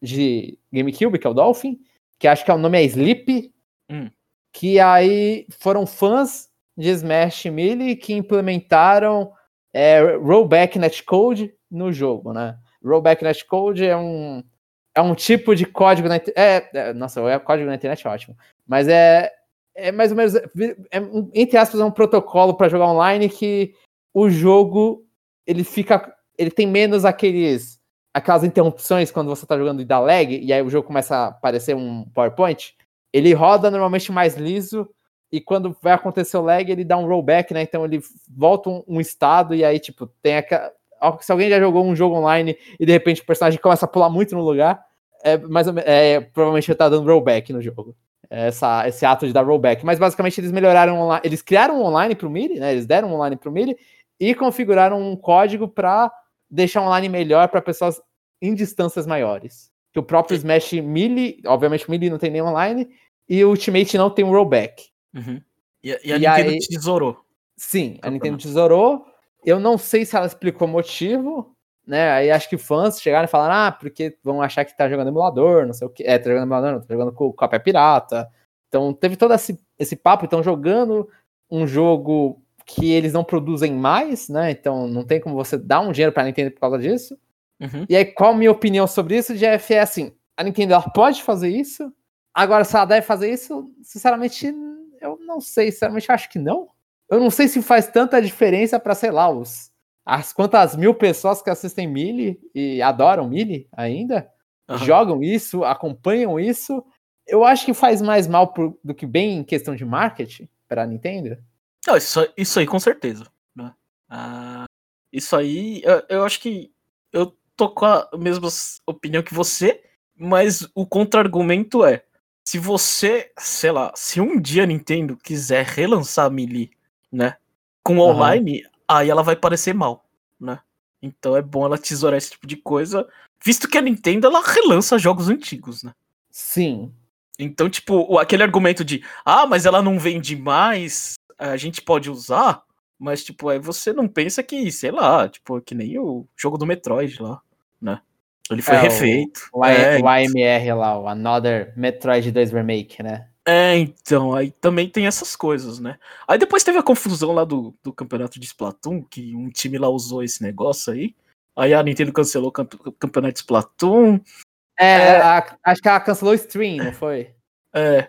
de GameCube, que é o Dolphin, que acho que é o nome é Sleep, hum. que aí foram fãs de Smash Melee que implementaram é, Rollback Netcode no jogo, né? Rollback Netcode é um, é um tipo de código na internet. É, é, nossa, é código na internet é ótimo. Mas é, é mais ou menos, é, entre aspas, é um protocolo para jogar online que o jogo ele fica. Ele tem menos aqueles. Aquelas interrupções quando você tá jogando e dá lag, e aí o jogo começa a aparecer um PowerPoint. Ele roda normalmente mais liso, e quando vai acontecer o lag, ele dá um rollback, né? Então ele volta um, um estado, e aí, tipo, tem aquela. Se alguém já jogou um jogo online e de repente o personagem começa a pular muito no lugar, é, mais ou menos, é, provavelmente ele tá dando rollback no jogo. Essa, esse ato de dar rollback. Mas basicamente eles melhoraram online. Eles criaram um online pro Melee, né? Eles deram um online pro Melee e configuraram um código para deixar online melhor para pessoas em distâncias maiores. Que o próprio Smash Melee, obviamente o Melee não tem nem online, e o Ultimate não tem um rollback. Uhum. E, e a e Nintendo aí, tesourou. Sim, a Nintendo tesourou. Eu não sei se ela explicou o motivo, né? Aí acho que fãs chegaram e falaram, ah, porque vão achar que tá jogando emulador, não sei o que. É, tá jogando emulador, não, tá jogando com cópia pirata. Então teve todo esse, esse papo, então jogando um jogo que eles não produzem mais, né? Então não tem como você dar um dinheiro pra Nintendo por causa disso. Uhum. E aí, qual a minha opinião sobre isso, Jeff? É assim, a Nintendo ela pode fazer isso. Agora, se ela deve fazer isso, sinceramente, eu não sei. Sinceramente, eu acho que não. Eu não sei se faz tanta diferença para, sei lá, os, as quantas mil pessoas que assistem Melee e adoram Melee ainda, uhum. jogam isso, acompanham isso. Eu acho que faz mais mal por, do que bem em questão de marketing para a Nintendo. Não, isso, isso aí com certeza. Né? Ah, isso aí, eu, eu acho que eu tô com a mesma opinião que você, mas o contra-argumento é, se você, sei lá, se um dia a Nintendo quiser relançar a Melee, né, com online, uhum. aí ela vai parecer mal, né? Então é bom ela tesourar esse tipo de coisa, visto que a Nintendo, ela relança jogos antigos, né? Sim. Então, tipo, aquele argumento de, ah, mas ela não vende mais, a gente pode usar, mas, tipo, aí você não pensa que, sei lá, tipo, que nem o jogo do Metroid lá, né? Ele foi é, refeito. O, o, é, o A M R lá, o Another Metroid dois Remake, né? É, então, aí também tem essas coisas, né? Aí depois teve a confusão lá do, do campeonato de Splatoon, que um time lá usou esse negócio aí. Aí a Nintendo cancelou o camp- campeonato de Splatoon. É, é a, acho que ela cancelou o stream, não foi? É.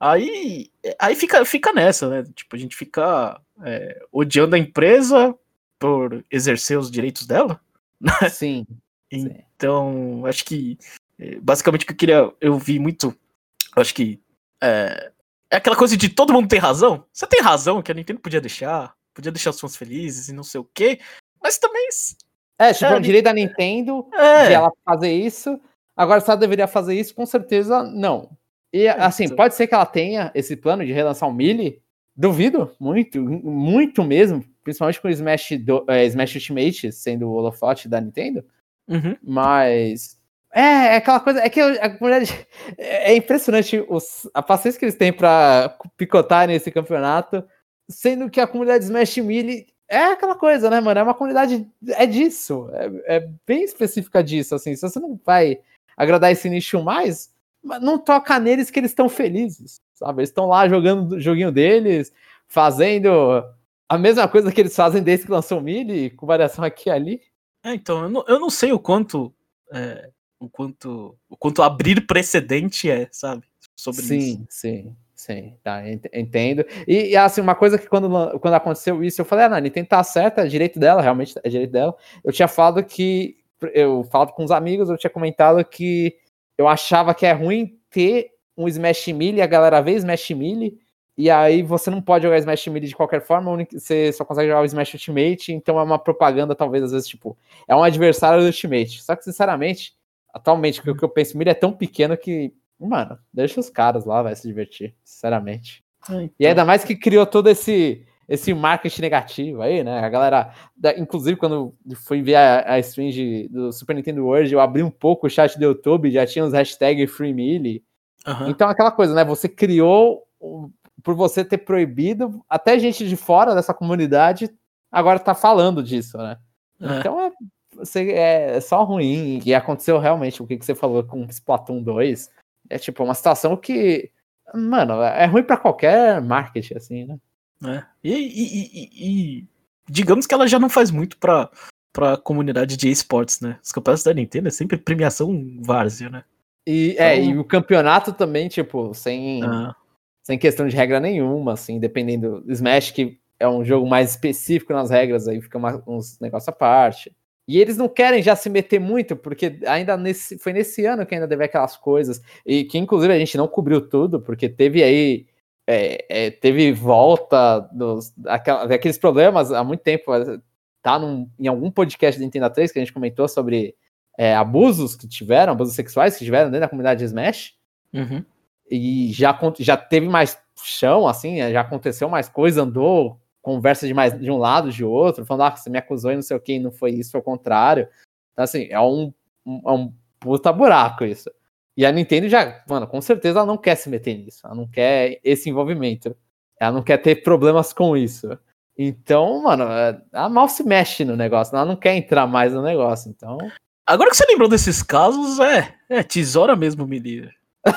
Aí, aí fica, fica nessa, né? Tipo, a gente fica é, odiando a empresa por exercer os direitos dela. Sim. Então, acho que basicamente o que eu queria, eu vi muito, acho que é, é aquela coisa de todo mundo tem razão. Você tem razão que a Nintendo podia deixar, podia deixar os fãs felizes e não sei o quê, mas também... É, tipo, é um direito da Nintendo é. de ela fazer isso. Agora, se ela deveria fazer isso, com certeza, não. E, assim, então... pode ser que ela tenha esse plano de relançar o Melee. Duvido, muito, muito mesmo. Principalmente com o Smash, do, é, Smash Ultimate sendo o holofote da Nintendo. Uhum. Mas... É, é aquela coisa... É que a comunidade... É impressionante os, a paciência que eles têm pra picotar nesse campeonato, sendo que a comunidade Smash Melee é aquela coisa, né, mano? É uma comunidade... É disso. É, é bem específica disso, assim. Se você não vai agradar esse nicho mais... não toca neles que eles estão felizes, sabe? Eles estão lá jogando o joguinho deles, fazendo a mesma coisa que eles fazem desde que lançou o Melee, com variação aqui e ali. É, então, eu não, eu não sei o quanto, é, o quanto. O quanto abrir precedente é, sabe? Sobre sim, isso. Sim, sim, tá, entendo. E, e, assim, uma coisa que quando, quando aconteceu isso, eu falei, ah, não, a Nintendo tá certa, é direito dela, realmente é direito dela. Eu tinha falado que, eu falado com uns amigos, eu tinha comentado que eu achava que é ruim ter um Smash Melee e a galera vê Smash Melee, e aí você não pode jogar Smash Melee de qualquer forma, você só consegue jogar o Smash Ultimate, então é uma propaganda, talvez, às vezes, tipo, é um adversário do Ultimate. Só que, sinceramente, atualmente, o que eu penso, Melee é tão pequeno que, mano, deixa os caras lá, vai se divertir, sinceramente. É, então. E ainda mais que criou todo esse, esse marketing negativo aí, né? A galera, da, inclusive, quando fui ver a, a stream de, do Super Nintendo World, eu abri um pouco o chat do YouTube, já tinha os hashtags Free Melee. Uhum. Então, aquela coisa, né? Você criou, por você ter proibido, até gente de fora dessa comunidade agora tá falando disso, né? É. Então é, você, é só ruim. E aconteceu realmente o que você falou com Splatoon dois. É tipo uma situação que, mano, é ruim pra qualquer marketing, assim, né? É. E, e, e, e digamos que ela já não faz muito pra, pra comunidade de esportes, né? Os campeonatos da Nintendo é sempre premiação várzea, né? E, então... é, e o campeonato também, tipo, sem, ah. sem questão de regra nenhuma, assim, dependendo do Smash, que é um jogo mais específico nas regras, aí fica uma, uns negócios à parte. E eles não querem já se meter muito, porque ainda nesse, foi nesse ano que ainda teve aquelas coisas, e que inclusive a gente não cobriu tudo, porque teve aí, é, é, teve volta dos, aquela, daqueles problemas há muito tempo, tá num, em algum podcast da Nintendo três que a gente comentou sobre é, abusos que tiveram, abusos sexuais que tiveram dentro da comunidade de Smash, uhum. E já, já teve mais chão, assim, já aconteceu mais coisa, andou conversa de, mais, de um lado, de outro, falando, ah, você me acusou e não sei o que, e não foi isso, foi o contrário. Então, assim, é um, um, é um puta buraco isso. E a Nintendo já, mano, com certeza ela não quer se meter nisso, ela não quer esse envolvimento, ela não quer ter problemas com isso. Então, mano, ela mal se mexe no negócio, ela não quer entrar mais no negócio, então... Agora que você lembrou desses casos, é, é tesoura mesmo, menina.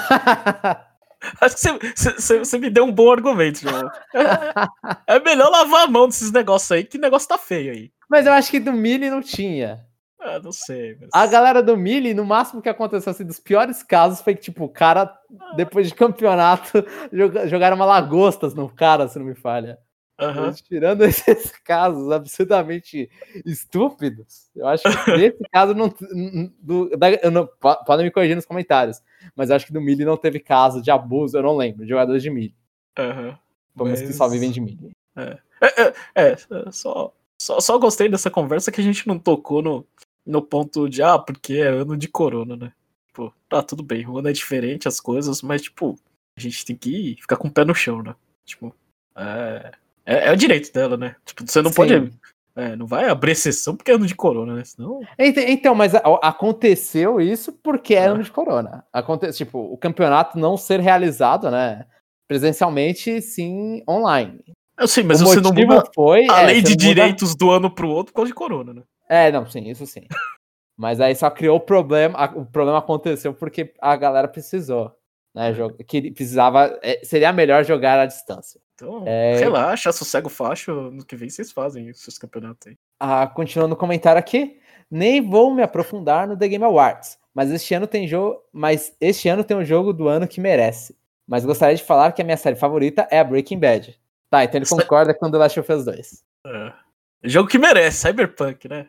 Acho que você, você, você me deu um bom argumento, João. É, é melhor lavar a mão desses negócios aí, que negócio tá feio aí. Mas eu acho que do Melee não tinha. Ah, não sei. Mas... A galera do Melee, no máximo que aconteceu, assim, dos piores casos, foi que, tipo, o cara, depois de campeonato, jogaram uma lagostas no cara, se não me falha. Uhum. Mas, tirando esses casos absurdamente estúpidos, eu acho que nesse caso não, do, da, eu não. Podem me corrigir nos comentários, mas eu acho que do Melee não teve caso de abuso, eu não lembro, de jogadores de Melee. Uhum. Como mas... que só vivem de Melee. É, é, é, é só, só, só gostei dessa conversa que a gente não tocou no, no ponto de, ah, porque é ano de corona, né? Tipo, tá, tudo bem, o ano é diferente, as coisas, mas, tipo, a gente tem que ficar com o pé no chão, né? Tipo, é... É, é o direito dela, né? Tipo, você não Sim. pode... É, não vai abrir exceção porque é ano de corona, né? Senão... Então, mas aconteceu isso porque é ah. ano de corona. Aconte... Tipo, o campeonato não ser realizado, né? Presencialmente, sim, online. Eu sei, mas o você não muda foi, a é, lei de direitos muda... do ano pro outro por causa de corona, né? É, não, sim, isso sim. Mas aí só criou o problema... O problema aconteceu porque a galera precisou. Né? Que precisava... Seria melhor jogar à distância. Então, é... relaxa, sossega o facho, no que vem vocês fazem os seus campeonatos aí. Ah, continuando o comentário aqui, nem vou me aprofundar no The Game Awards, mas este ano tem jogo, mas este ano tem um jogo do ano que merece. Mas gostaria de falar que a minha série favorita é a Breaking Bad. Tá, então ele Essa... concorda com The Last of Us dois. É. Jogo que merece, Cyberpunk, né?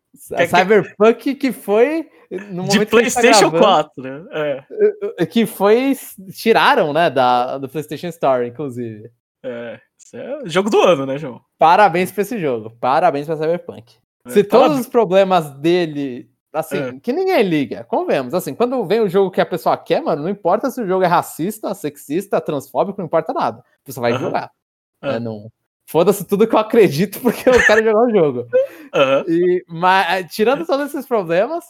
A Cyberpunk que foi no de PlayStation tá quatro, né? É. Que foi tiraram, né, da do PlayStation Store, inclusive. É, isso é jogo do ano, né, João? Parabéns pra esse jogo. Parabéns pra Cyberpunk. É, Se todos parabéns. Os problemas dele, assim, é. que ninguém liga, convenhamos, assim, quando vem o jogo que a pessoa quer, mano, não importa se o jogo é racista, sexista, transfóbico, não importa nada. A pessoa vai uh-huh. jogar. Uh-huh. É, não... Foda-se tudo que eu acredito porque eu quero jogar o jogo. Uh-huh. E, mas, tirando todos esses problemas,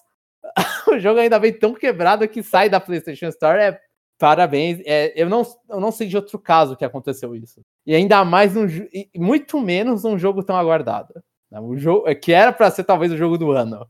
o jogo ainda vem tão quebrado que sai da PlayStation Store, é parabéns. É, eu, não, eu não sei de outro caso que aconteceu isso. E ainda mais, num, e muito menos num jogo tão aguardado. O jogo, que era pra ser talvez o jogo do ano.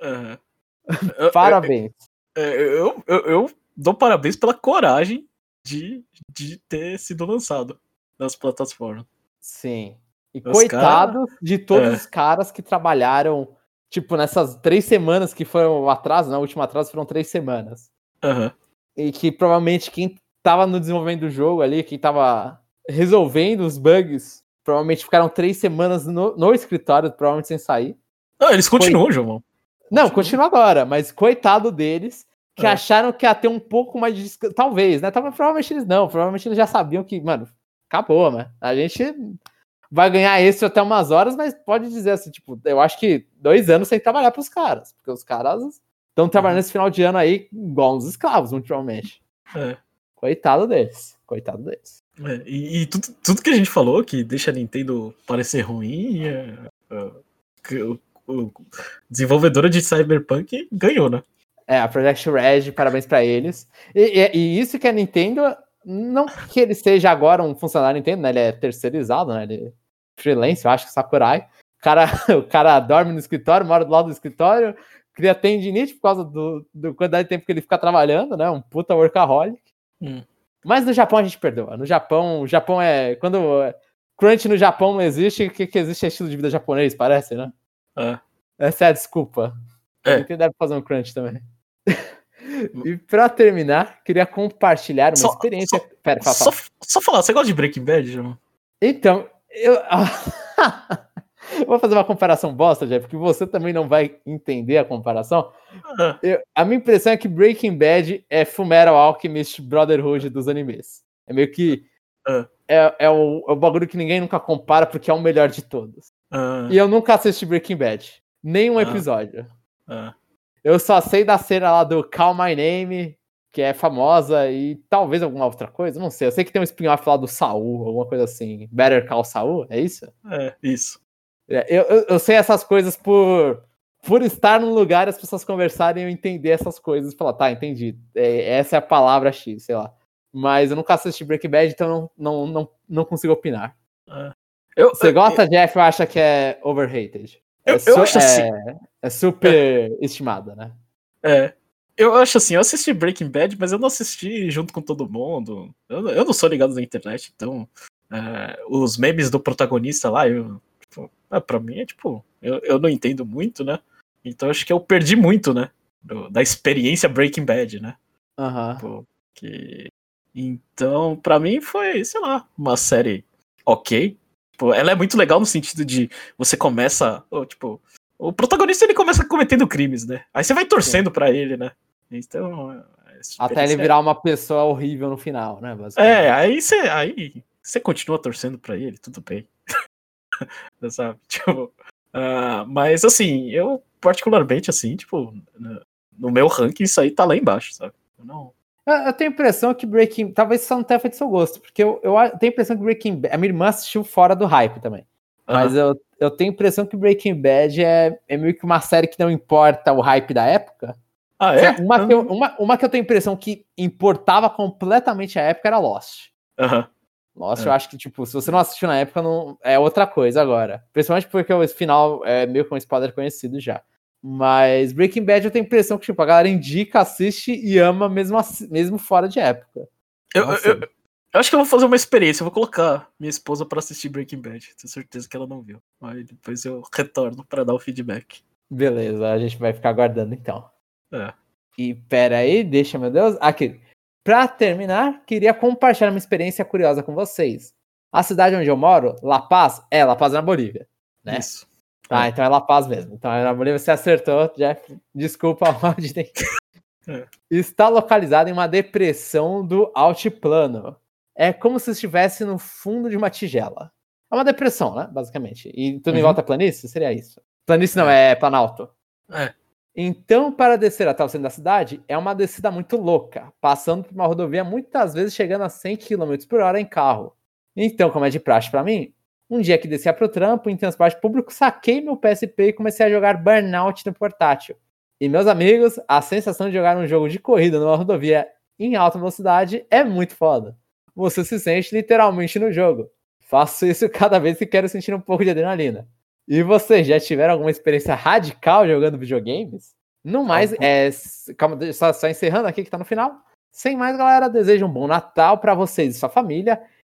Uhum. Parabéns. Eu, eu, eu, eu dou parabéns pela coragem de, de ter sido lançado nas plataformas. Sim. E os coitados cara... de todos é. os caras que trabalharam, tipo, nessas três semanas que foram o atraso, na última atraso foram três semanas. Aham. Uhum. E que provavelmente quem tava no desenvolvimento do jogo ali, quem tava resolvendo os bugs, provavelmente ficaram três semanas no, no escritório, provavelmente sem sair. Não, eles continuam, João. Não, continua agora, mas coitado deles, que é. acharam que ia ter um pouco mais de... Talvez, né? Talvez, provavelmente eles não, provavelmente eles já sabiam que, mano, acabou, né? A gente vai ganhar esse até umas horas, mas pode dizer assim, tipo, eu acho que dois anos sem trabalhar pros caras, porque os caras estão trabalhando uhum. esse final de ano aí igual uns escravos, naturalmente. É. Coitado deles, coitado deles. É, e e tudo, tudo que a gente falou que deixa a Nintendo parecer ruim, é, é, o, o desenvolvedora de Cyberpunk ganhou, né? É, a Project Red, parabéns pra eles. E, e, e isso que a Nintendo, não que ele seja agora um funcionário da Nintendo, né? Ele é terceirizado, né? Ele é freelance, eu acho que Sakurai. O cara, o cara dorme no escritório, mora do lado do escritório, cria tendinite por causa do, do quantidade de tempo que ele fica trabalhando, né? Um puta workaholic. Hum. Mas no Japão a gente perdoa. No Japão, o Japão é... Quando crunch no Japão não existe, o que, que existe é estilo de vida japonês, parece, né? É. Essa é a desculpa. É. Então deve fazer um crunch também. E pra terminar, queria compartilhar uma só, experiência... Só, Pera, fala, só, fala. só falar, você gosta de Breaking Bad, João? Então, eu... Vou fazer uma comparação bosta, Jeff, porque você também não vai entender a comparação. Uh-huh. Eu, a minha impressão é que Breaking Bad é Fullmetal Alchemist Brotherhood dos animes. É meio que... Uh-huh. É, é, o, é o bagulho que ninguém nunca compara porque é o melhor de todos. Uh-huh. E eu nunca assisti Breaking Bad. Nenhum uh-huh. episódio. Uh-huh. Eu só sei da cena lá do Call My Name, que é famosa, e talvez alguma outra coisa, não sei. Eu sei que tem um spin-off lá do Saul, alguma coisa assim. Better Call Saul, é isso? É, isso. Eu, eu, eu sei essas coisas por, por estar num lugar e as pessoas conversarem e eu entender essas coisas e falar, tá, entendi. É, essa é a palavra X, sei lá. Mas eu nunca assisti Breaking Bad, então não, não, não, não consigo opinar. É. Eu, Você eu, gosta, eu, Jeff, ou acha que é overrated? Eu, é, su- eu acho assim. É, é super é. estimada, né? É. Eu acho assim, eu assisti Breaking Bad, mas eu não assisti junto com todo mundo. Eu, eu não sou ligado na internet, então é, os memes do protagonista lá, eu, tipo, é, pra mim é tipo, eu, eu não entendo muito, né? Então acho que eu perdi muito, né? Do, da experiência Breaking Bad, né? Aham. Tipo, que... Então, pra mim foi, sei lá, uma série ok. Tipo, ela é muito legal no sentido de você começa, oh, tipo, o protagonista ele começa cometendo crimes, né? Aí você vai torcendo Sim. pra ele, né? Então, até ele virar uma pessoa horrível no final, né? É, aí você, aí você continua torcendo pra ele, tudo bem. Sabe? Tipo, uh, mas assim, eu particularmente assim, tipo, no, no meu ranking isso aí tá lá embaixo, sabe? Eu não... Eu tenho a impressão que Breaking... Talvez isso não tenha feito seu gosto, porque eu, eu tenho a impressão que Breaking Bad... A minha irmã assistiu fora do hype também. Uhum. Mas eu, eu tenho a impressão que Breaking Bad é, é meio que uma série que não importa o hype da época. Ah, é? Uma, uhum. que eu, uma, uma que eu tenho a impressão que importava completamente a época era Lost. Uhum. Lost, uhum. eu acho que, tipo, se você não assistiu na época, não, é outra coisa agora. Principalmente porque o final é meio que um spoiler conhecido já. Mas Breaking Bad eu tenho a impressão que tipo, a galera indica, assiste e ama mesmo, mesmo fora de época. Eu, eu, eu, eu acho que eu vou fazer uma experiência, eu vou colocar minha esposa pra assistir Breaking Bad. Tenho certeza que ela não viu. Aí depois eu retorno pra dar o feedback. Beleza, a gente vai ficar aguardando então. É. E pera aí, deixa, meu Deus. Aqui. Pra terminar, queria compartilhar uma experiência curiosa com vocês. A cidade onde eu moro, La Paz, é La Paz na Bolívia, né? Isso. Ah, é. Então é La Paz mesmo. Então é na Bolívia, você acertou, Jeff. Desculpa a ordem. É. Está localizada em uma depressão do altiplano. É como se estivesse no fundo de uma tigela. É uma depressão, né? Basicamente. E tudo uhum. em volta é planície? Seria isso. Planície não, é, é planalto. É. Então, para descer até o centro da cidade, é uma descida muito louca, passando por uma rodovia muitas vezes chegando a cem quilômetros por hora em carro. Então, como é de praxe para mim, um dia que descia pro trampo, em transporte público, saquei meu P S P e comecei a jogar Burnout no portátil. E, meus amigos, a sensação de jogar um jogo de corrida numa rodovia em alta velocidade é muito foda. Você se sente literalmente no jogo. Faço isso cada vez que quero sentir um pouco de adrenalina. E vocês já tiveram alguma experiência radical jogando videogames? No mais, é... Calma, só, só encerrando aqui que tá no final. Sem mais, galera, desejo um bom Natal pra vocês e sua família.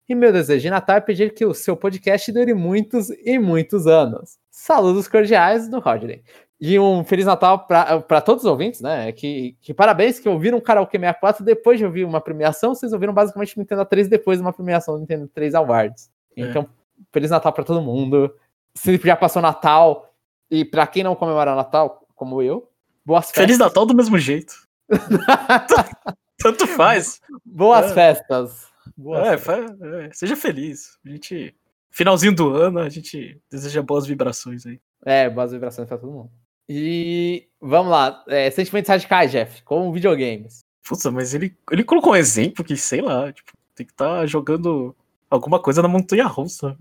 E meu desejo de Natal é pedir que o seu podcast dure muitos e muitos anos. Saludos cordiais do Rodney. E um Feliz Natal para todos os ouvintes, né? Que, que parabéns que ouviram o Karaokê sessenta e quatro depois de ouvir uma premiação. Vocês ouviram basicamente o Nintendo três depois de uma premiação do Nintendo três Awards. Então, é. Feliz Natal para todo mundo. Se já passou Natal, e para quem não comemora Natal, como eu, boas festas. Feliz Natal do mesmo jeito. Tanto faz. Boas é. festas. Boas é, festas. É, seja feliz. A gente... Finalzinho do ano, a gente deseja boas vibrações aí. É, boas vibrações pra todo mundo. E vamos lá. É, sentimentos radicais, Jeff, com videogames. Puta, mas ele, ele colocou um exemplo que, sei lá, tipo, tem que estar tá jogando alguma coisa na montanha-russa.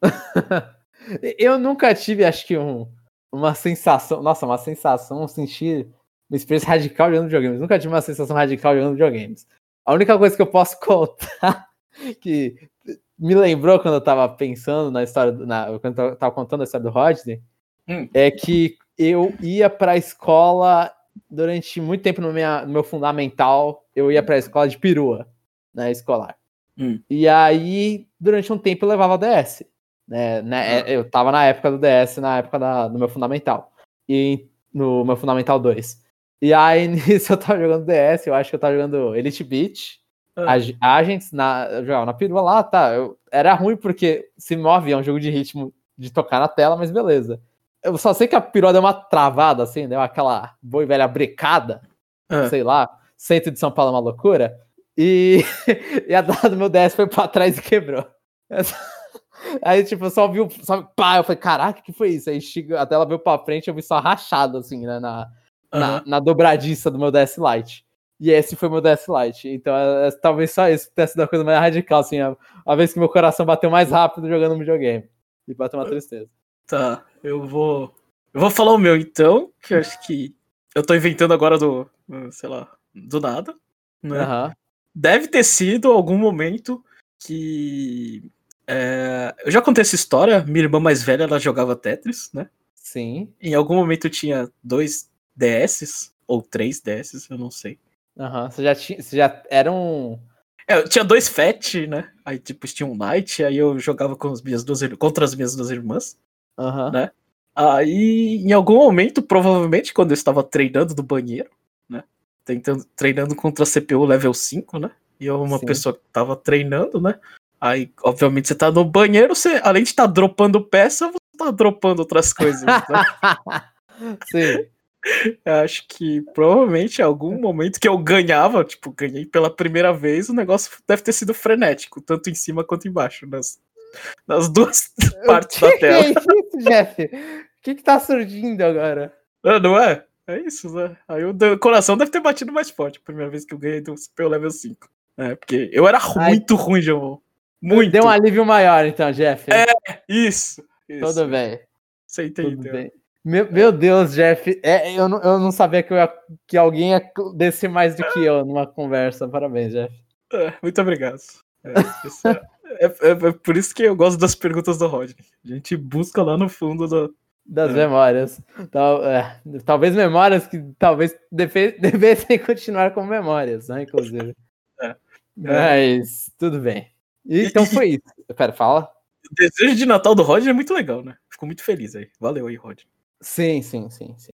Eu nunca tive, acho que, um, uma sensação... Nossa, uma sensação, sentir uma experiência radical jogando videogames. Nunca tive uma sensação radical jogando videogames. A única coisa que eu posso contar que me lembrou quando eu tava pensando na história, na, quando eu tava contando a história do Rodney, hum. é que eu ia pra escola durante muito tempo no, minha, no meu fundamental, eu ia pra escola de perua, né, escolar. Hum. E aí, durante um tempo, eu levava D S. Né, né, ah. Eu tava na época do D S, na época da, do meu fundamental. E no meu fundamental dois. E aí, nisso, eu tava jogando D S, eu acho que eu tava jogando Elite Beat, ah. Agents, na, eu jogava na perua lá, tá. Eu, era ruim porque se move, é um jogo de ritmo de tocar na tela, mas beleza. Eu só sei que a perua deu uma travada, assim, deu aquela boa e velha brecada, ah. sei lá, centro de São Paulo é uma loucura, e, e a dada do meu D S foi pra trás e quebrou. Aí, tipo, eu só vi o... Só, pá, eu falei, caraca, o que foi isso? Aí a tela veio pra frente, eu vi só rachado, assim, né, na... Uhum. Na, na dobradiça do meu D S Lite. E esse foi meu D S Lite. Então, é, é, talvez só isso tenha sido a coisa mais radical, assim, a, a vez que meu coração bateu mais rápido jogando um videogame. E bateu uma tristeza. Tá, eu vou... Eu vou falar o meu, então, que eu acho que eu tô inventando agora do, sei lá, do nada, né? Uhum. Deve ter sido algum momento que... É, eu já contei essa história, minha irmã mais velha, ela jogava Tetris, né? Sim. Em algum momento eu tinha dois D S, ou três D S, eu não sei. Aham, uhum. Você já tinha. Você já era um. É, eu tinha dois Fat, né? Aí tipo, tinha um Knight, aí eu jogava com as minhas duas, contra as minhas duas irmãs. Aham. Uhum. Né? Aí, em algum momento, provavelmente, quando eu estava treinando no banheiro, né? Tentando, treinando contra a C P U level cinco, né? E eu, uma Sim. pessoa que tava treinando, né? Aí, obviamente, você tá no banheiro, você, além de estar tá dropando peça, você tá dropando outras coisas, né? Sim. Eu acho que provavelmente em algum momento que eu ganhava, tipo, ganhei pela primeira vez, o negócio deve ter sido frenético, tanto em cima quanto embaixo, nas, nas duas partes da tela. Que é isso, Jeff? O que que tá surgindo agora? Não, não é? É isso, né? Aí o coração deve ter batido mais forte a primeira vez que eu ganhei do C P U level cinco. É, porque eu era Ai, muito ruim, João. Muito. Deu um alívio maior, então, Jeff. É, isso. isso. Tudo bem. Você entendeu. Tudo bem. Meu, meu Deus, Jeff, é, eu, não, eu não sabia que, eu ia, que alguém ia descer mais do que eu numa conversa. Parabéns, Jeff. É, muito obrigado. É, é, é, é por isso que eu gosto das perguntas do Rodney. A gente busca lá no fundo do, das é. memórias. Tal, é, talvez memórias que talvez deve, devessem continuar como memórias, né, inclusive. É. Mas tudo bem. E, então e, foi isso. Pera, fala. O desejo de Natal do Rodney é muito legal, né? Fico muito feliz aí. Valeu aí, Rodney. Sim, sim, sim, sim.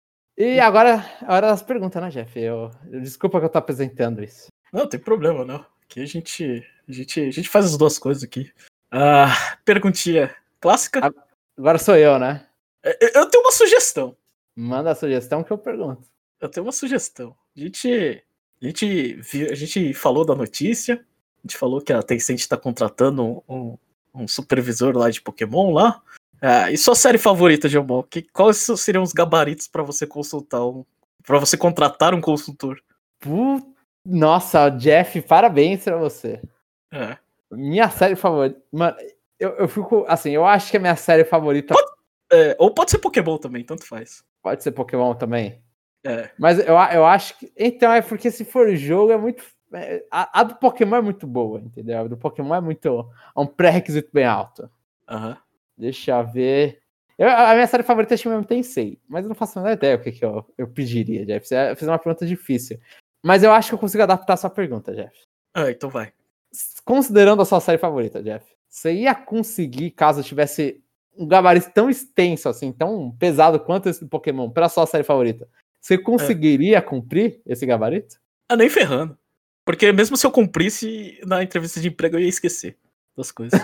E agora, a hora das perguntas, né, Jeff? Eu, eu, desculpa que eu tô apresentando isso. Não, tem problema, não. Aqui a gente, a gente, a gente faz as duas coisas aqui. Ah, perguntinha clássica. Agora sou eu, né? Eu tenho uma sugestão. Manda a sugestão que eu pergunto. Eu tenho uma sugestão. A gente, a gente, a gente falou da notícia. A gente falou que a Tencent tá contratando um, um supervisor lá de Pokémon lá. Ah, e sua série favorita, Gilmão? Que, quais seriam os gabaritos pra você consultar um, pra você contratar um consultor? Put... Nossa, Jeff, parabéns pra você. É. Minha série favorita. Mano, eu, eu fico. Assim, eu acho que a minha série favorita. Pode, é, ou pode ser Pokémon também, tanto faz. Pode ser Pokémon também. É. Mas eu, eu acho que. Então, é porque se for jogo, é muito. A, a do Pokémon é muito boa, entendeu? A do Pokémon é muito. É um pré-requisito bem alto. Aham. Uhum. Deixa eu ver. Eu, a minha série favorita é Shin Megami Tensei, mas eu não faço a menor ideia o que, que eu, eu pediria, Jeff. Você fez uma pergunta difícil. Mas eu acho que eu consigo adaptar a sua pergunta, Jeff. Ah, então vai. considerando a sua série favorita, Jeff, você ia conseguir, caso tivesse um gabarito tão extenso, assim, tão pesado quanto esse do Pokémon, pra sua série favorita, você conseguiria é. cumprir esse gabarito? Ah, nem ferrando. Porque mesmo se eu cumprisse, na entrevista de emprego eu ia esquecer das coisas.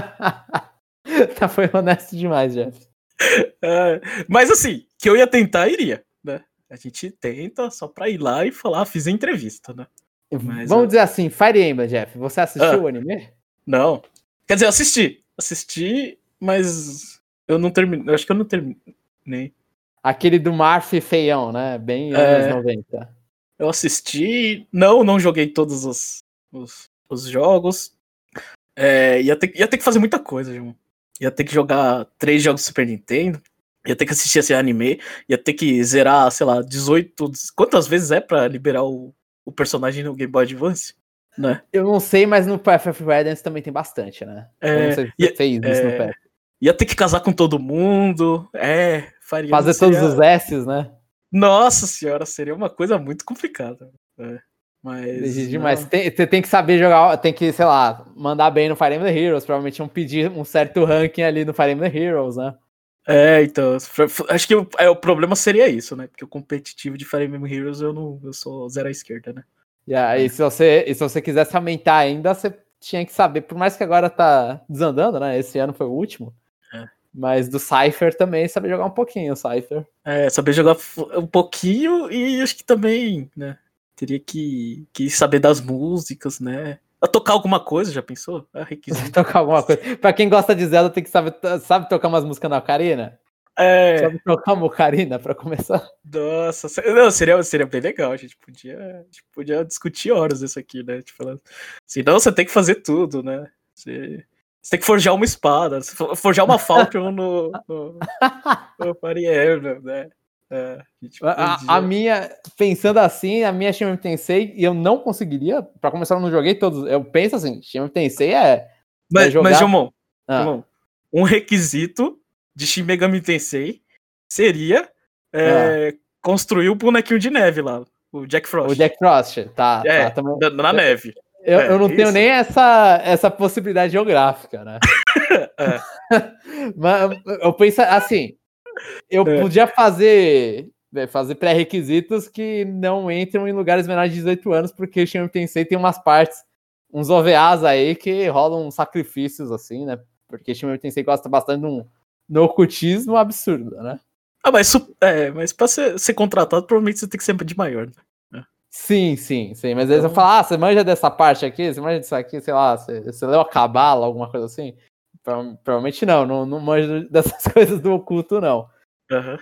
Tá, foi honesto demais, Jeff. É, mas assim, que eu ia tentar, iria, né? A gente tenta só pra ir lá e falar, ah, fiz a entrevista, né? Mas, Vamos eu... dizer assim, Fire Emblem, Jeff, você assistiu ah, o anime? Não. Quer dizer, eu assisti. Assisti, mas eu não terminei. Eu acho que eu não terminei. Aquele do Marth feião, né? Bem anos é, noventa. Eu assisti. Não, não joguei todos os, os, os jogos. É, ia, ter, ia ter que fazer muita coisa, João. Ia ter que jogar três jogos do Super Nintendo. Ia ter que assistir esse anime. Ia ter que zerar, sei lá, dezoito. Quantas vezes é pra liberar o, o personagem no Game Boy Advance? Né? Eu não sei, mas no Path of Radiance também tem bastante, né? É, eu não sei se você ia, fez isso é, no Path. Ia ter que casar com todo mundo. É, faria. Fazer seria... todos os S's, né? Nossa senhora, seria uma coisa muito complicada. É, mas. Mas tem, você tem que saber jogar, tem que, sei lá, mandar bem no Fire Emblem Heroes. Provavelmente vão pedir um certo ranking ali no Fire Emblem Heroes, né? É, então. Acho que o, é, o problema seria isso, né? Porque o competitivo de Fire Emblem Heroes eu não. Eu sou zero à esquerda, né? Yeah, é. e, se você, e se você quisesse aumentar ainda, você tinha que saber, por mais que agora tá desandando, né? Esse ano foi o último. É. Mas do Cypher também, saber jogar um pouquinho o Cypher. É, saber jogar um pouquinho e acho que também, né? Teria que, que saber das músicas, né? A tocar alguma coisa, já pensou? É requisito. Tocar alguma coisa. Pra quem gosta de Zelda, tem que saber, sabe tocar umas músicas na ocarina? É. Sabe tocar uma ocarina pra começar? Nossa, não, seria, seria bem legal. A gente podia, a gente podia discutir horas isso aqui, né? Tipo, senão você tem que fazer tudo, né? Você, você tem que forjar uma espada, forjar uma Falcon no, no, no Fire Emblem, né? É, a, a, a minha, pensando assim, a minha Shin Megami Tensei, e eu não conseguiria, pra começar, eu não joguei todos. Eu penso assim, Shin Megami Tensei é. Mas, é jogar... mas Jomon, ah. Jomon, um requisito de Shin Megami Tensei seria é, ah. construir o bonequinho de neve lá, o Jack Frost. O Jack Frost, tá. É, tá também... na, na neve. Eu, é, eu não isso. tenho nem essa, essa possibilidade geográfica, né? é. Mas eu penso assim. Eu é. podia fazer, fazer pré-requisitos que não entram em lugares menores de dezoito anos, porque o Shin Megami Tensei tem umas partes, uns O V As aí que rolam sacrifícios, assim, né? Porque o Shin Megami Tensei gosta bastante de um, de um ocultismo absurdo, né? Ah, mas, é, mas pra ser, ser contratado, provavelmente você tem que ser de maior, né? Sim, sim, sim. Mas então... eles vão falar, ah, você manja dessa parte aqui? Você manja disso aqui? Sei lá, você, você leu a Cabala, alguma coisa assim? Provavelmente não, não, não manjo dessas coisas do oculto, não. Uhum.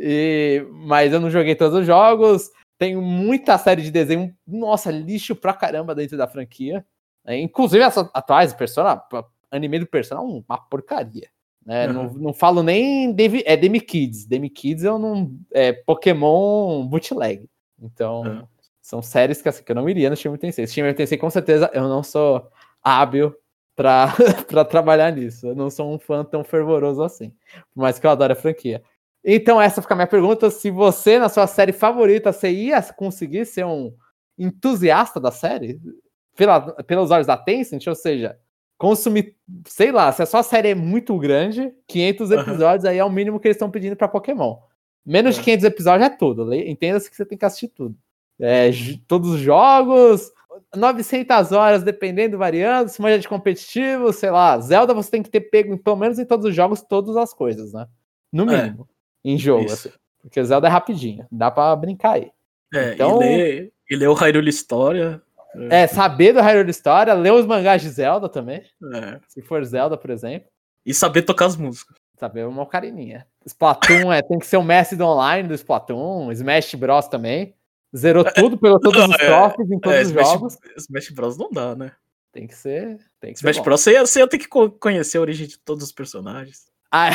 E, mas eu não joguei todos os jogos. Tenho muita série de desenho, nossa, lixo pra caramba dentro da franquia. É, inclusive essas atuais, Persona, anime do Persona, uma porcaria. Né? Uhum. Não, não falo nem Demi, é Demi Kids. Demi Kids eu não. É Pokémon bootleg. Então, uhum. são séries que, assim, que eu não iria no Shin Megami Tensei. Shin Megami Tensei, com certeza, eu não sou hábil Pra, pra trabalhar nisso. Eu não sou um fã tão fervoroso assim. Por mais que eu adore a franquia. Então essa fica a minha pergunta. Se você, na sua série favorita, você ia conseguir ser um entusiasta da série? Pela, pelos olhos da Tencent? Ou seja, consumir... Sei lá, se a sua série é muito grande, quinhentos episódios, uhum. aí é o mínimo que eles estão pedindo pra Pokémon. Menos uhum. de quinhentos episódios é tudo. Entenda-se que você tem que assistir tudo. É, todos os jogos... novecentas horas, dependendo, variando, se manja de competitivo, sei lá, Zelda você tem que ter pego, pelo menos em todos os jogos, todas as coisas, né? No mínimo, é, em jogo, assim. Porque Zelda é rapidinho, dá pra brincar aí. É, então, e ler, e ler o Hyrule História. É, é saber do Hyrule História, ler os mangás de Zelda também, é. se for Zelda, por exemplo. E saber tocar as músicas. Saber uma carininha. Splatoon, é, tem que ser o mestre do online do Splatoon, Smash Bros também. Zerou tudo, pegou todos os troféus em todos é, os Smash, jogos. Smash Bros não dá, né? Tem que ser. Tem que Smash ser Bros você ia, você ia ter que conhecer a origem de todos os personagens. Ah,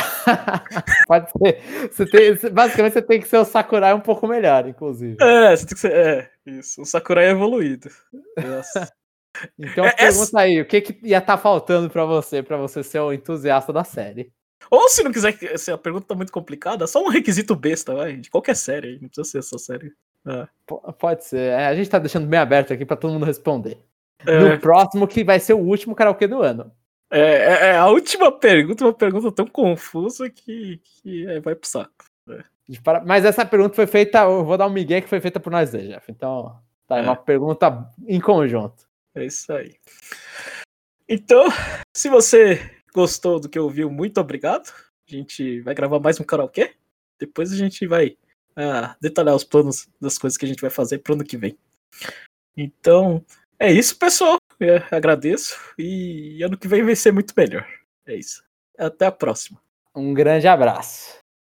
pode ser. Você tem, basicamente você tem que ser o Sakurai um pouco melhor, inclusive. É, você tem que ser. É, isso. O Sakurai é evoluído. Nossa. Então é, pergunta é... aí, o que, que ia estar tá faltando pra você, pra você ser o entusiasta da série? Ou se não quiser, se a pergunta tá muito complicada, só um requisito besta, vai, de qualquer série, não precisa ser essa série. É. Pode ser, é, a gente tá deixando bem aberto aqui pra todo mundo responder. É. No próximo, que vai ser o último karaokê do ano. É, é, é a última pergunta, uma pergunta tão confusa que, que é, vai pro saco. É. Mas essa pergunta foi feita, eu vou dar um migué que foi feita por nós dois, Jeff. Então, tá, é uma pergunta em conjunto. É isso aí. Então, se você gostou do que ouviu, muito obrigado. A gente vai gravar mais um karaokê. Depois a gente vai ah, detalhar os planos das coisas que a gente vai fazer pro ano que vem. Então, é isso, pessoal. Eu agradeço. E ano que vem vai ser muito melhor. É isso. Até a próxima. Um grande abraço.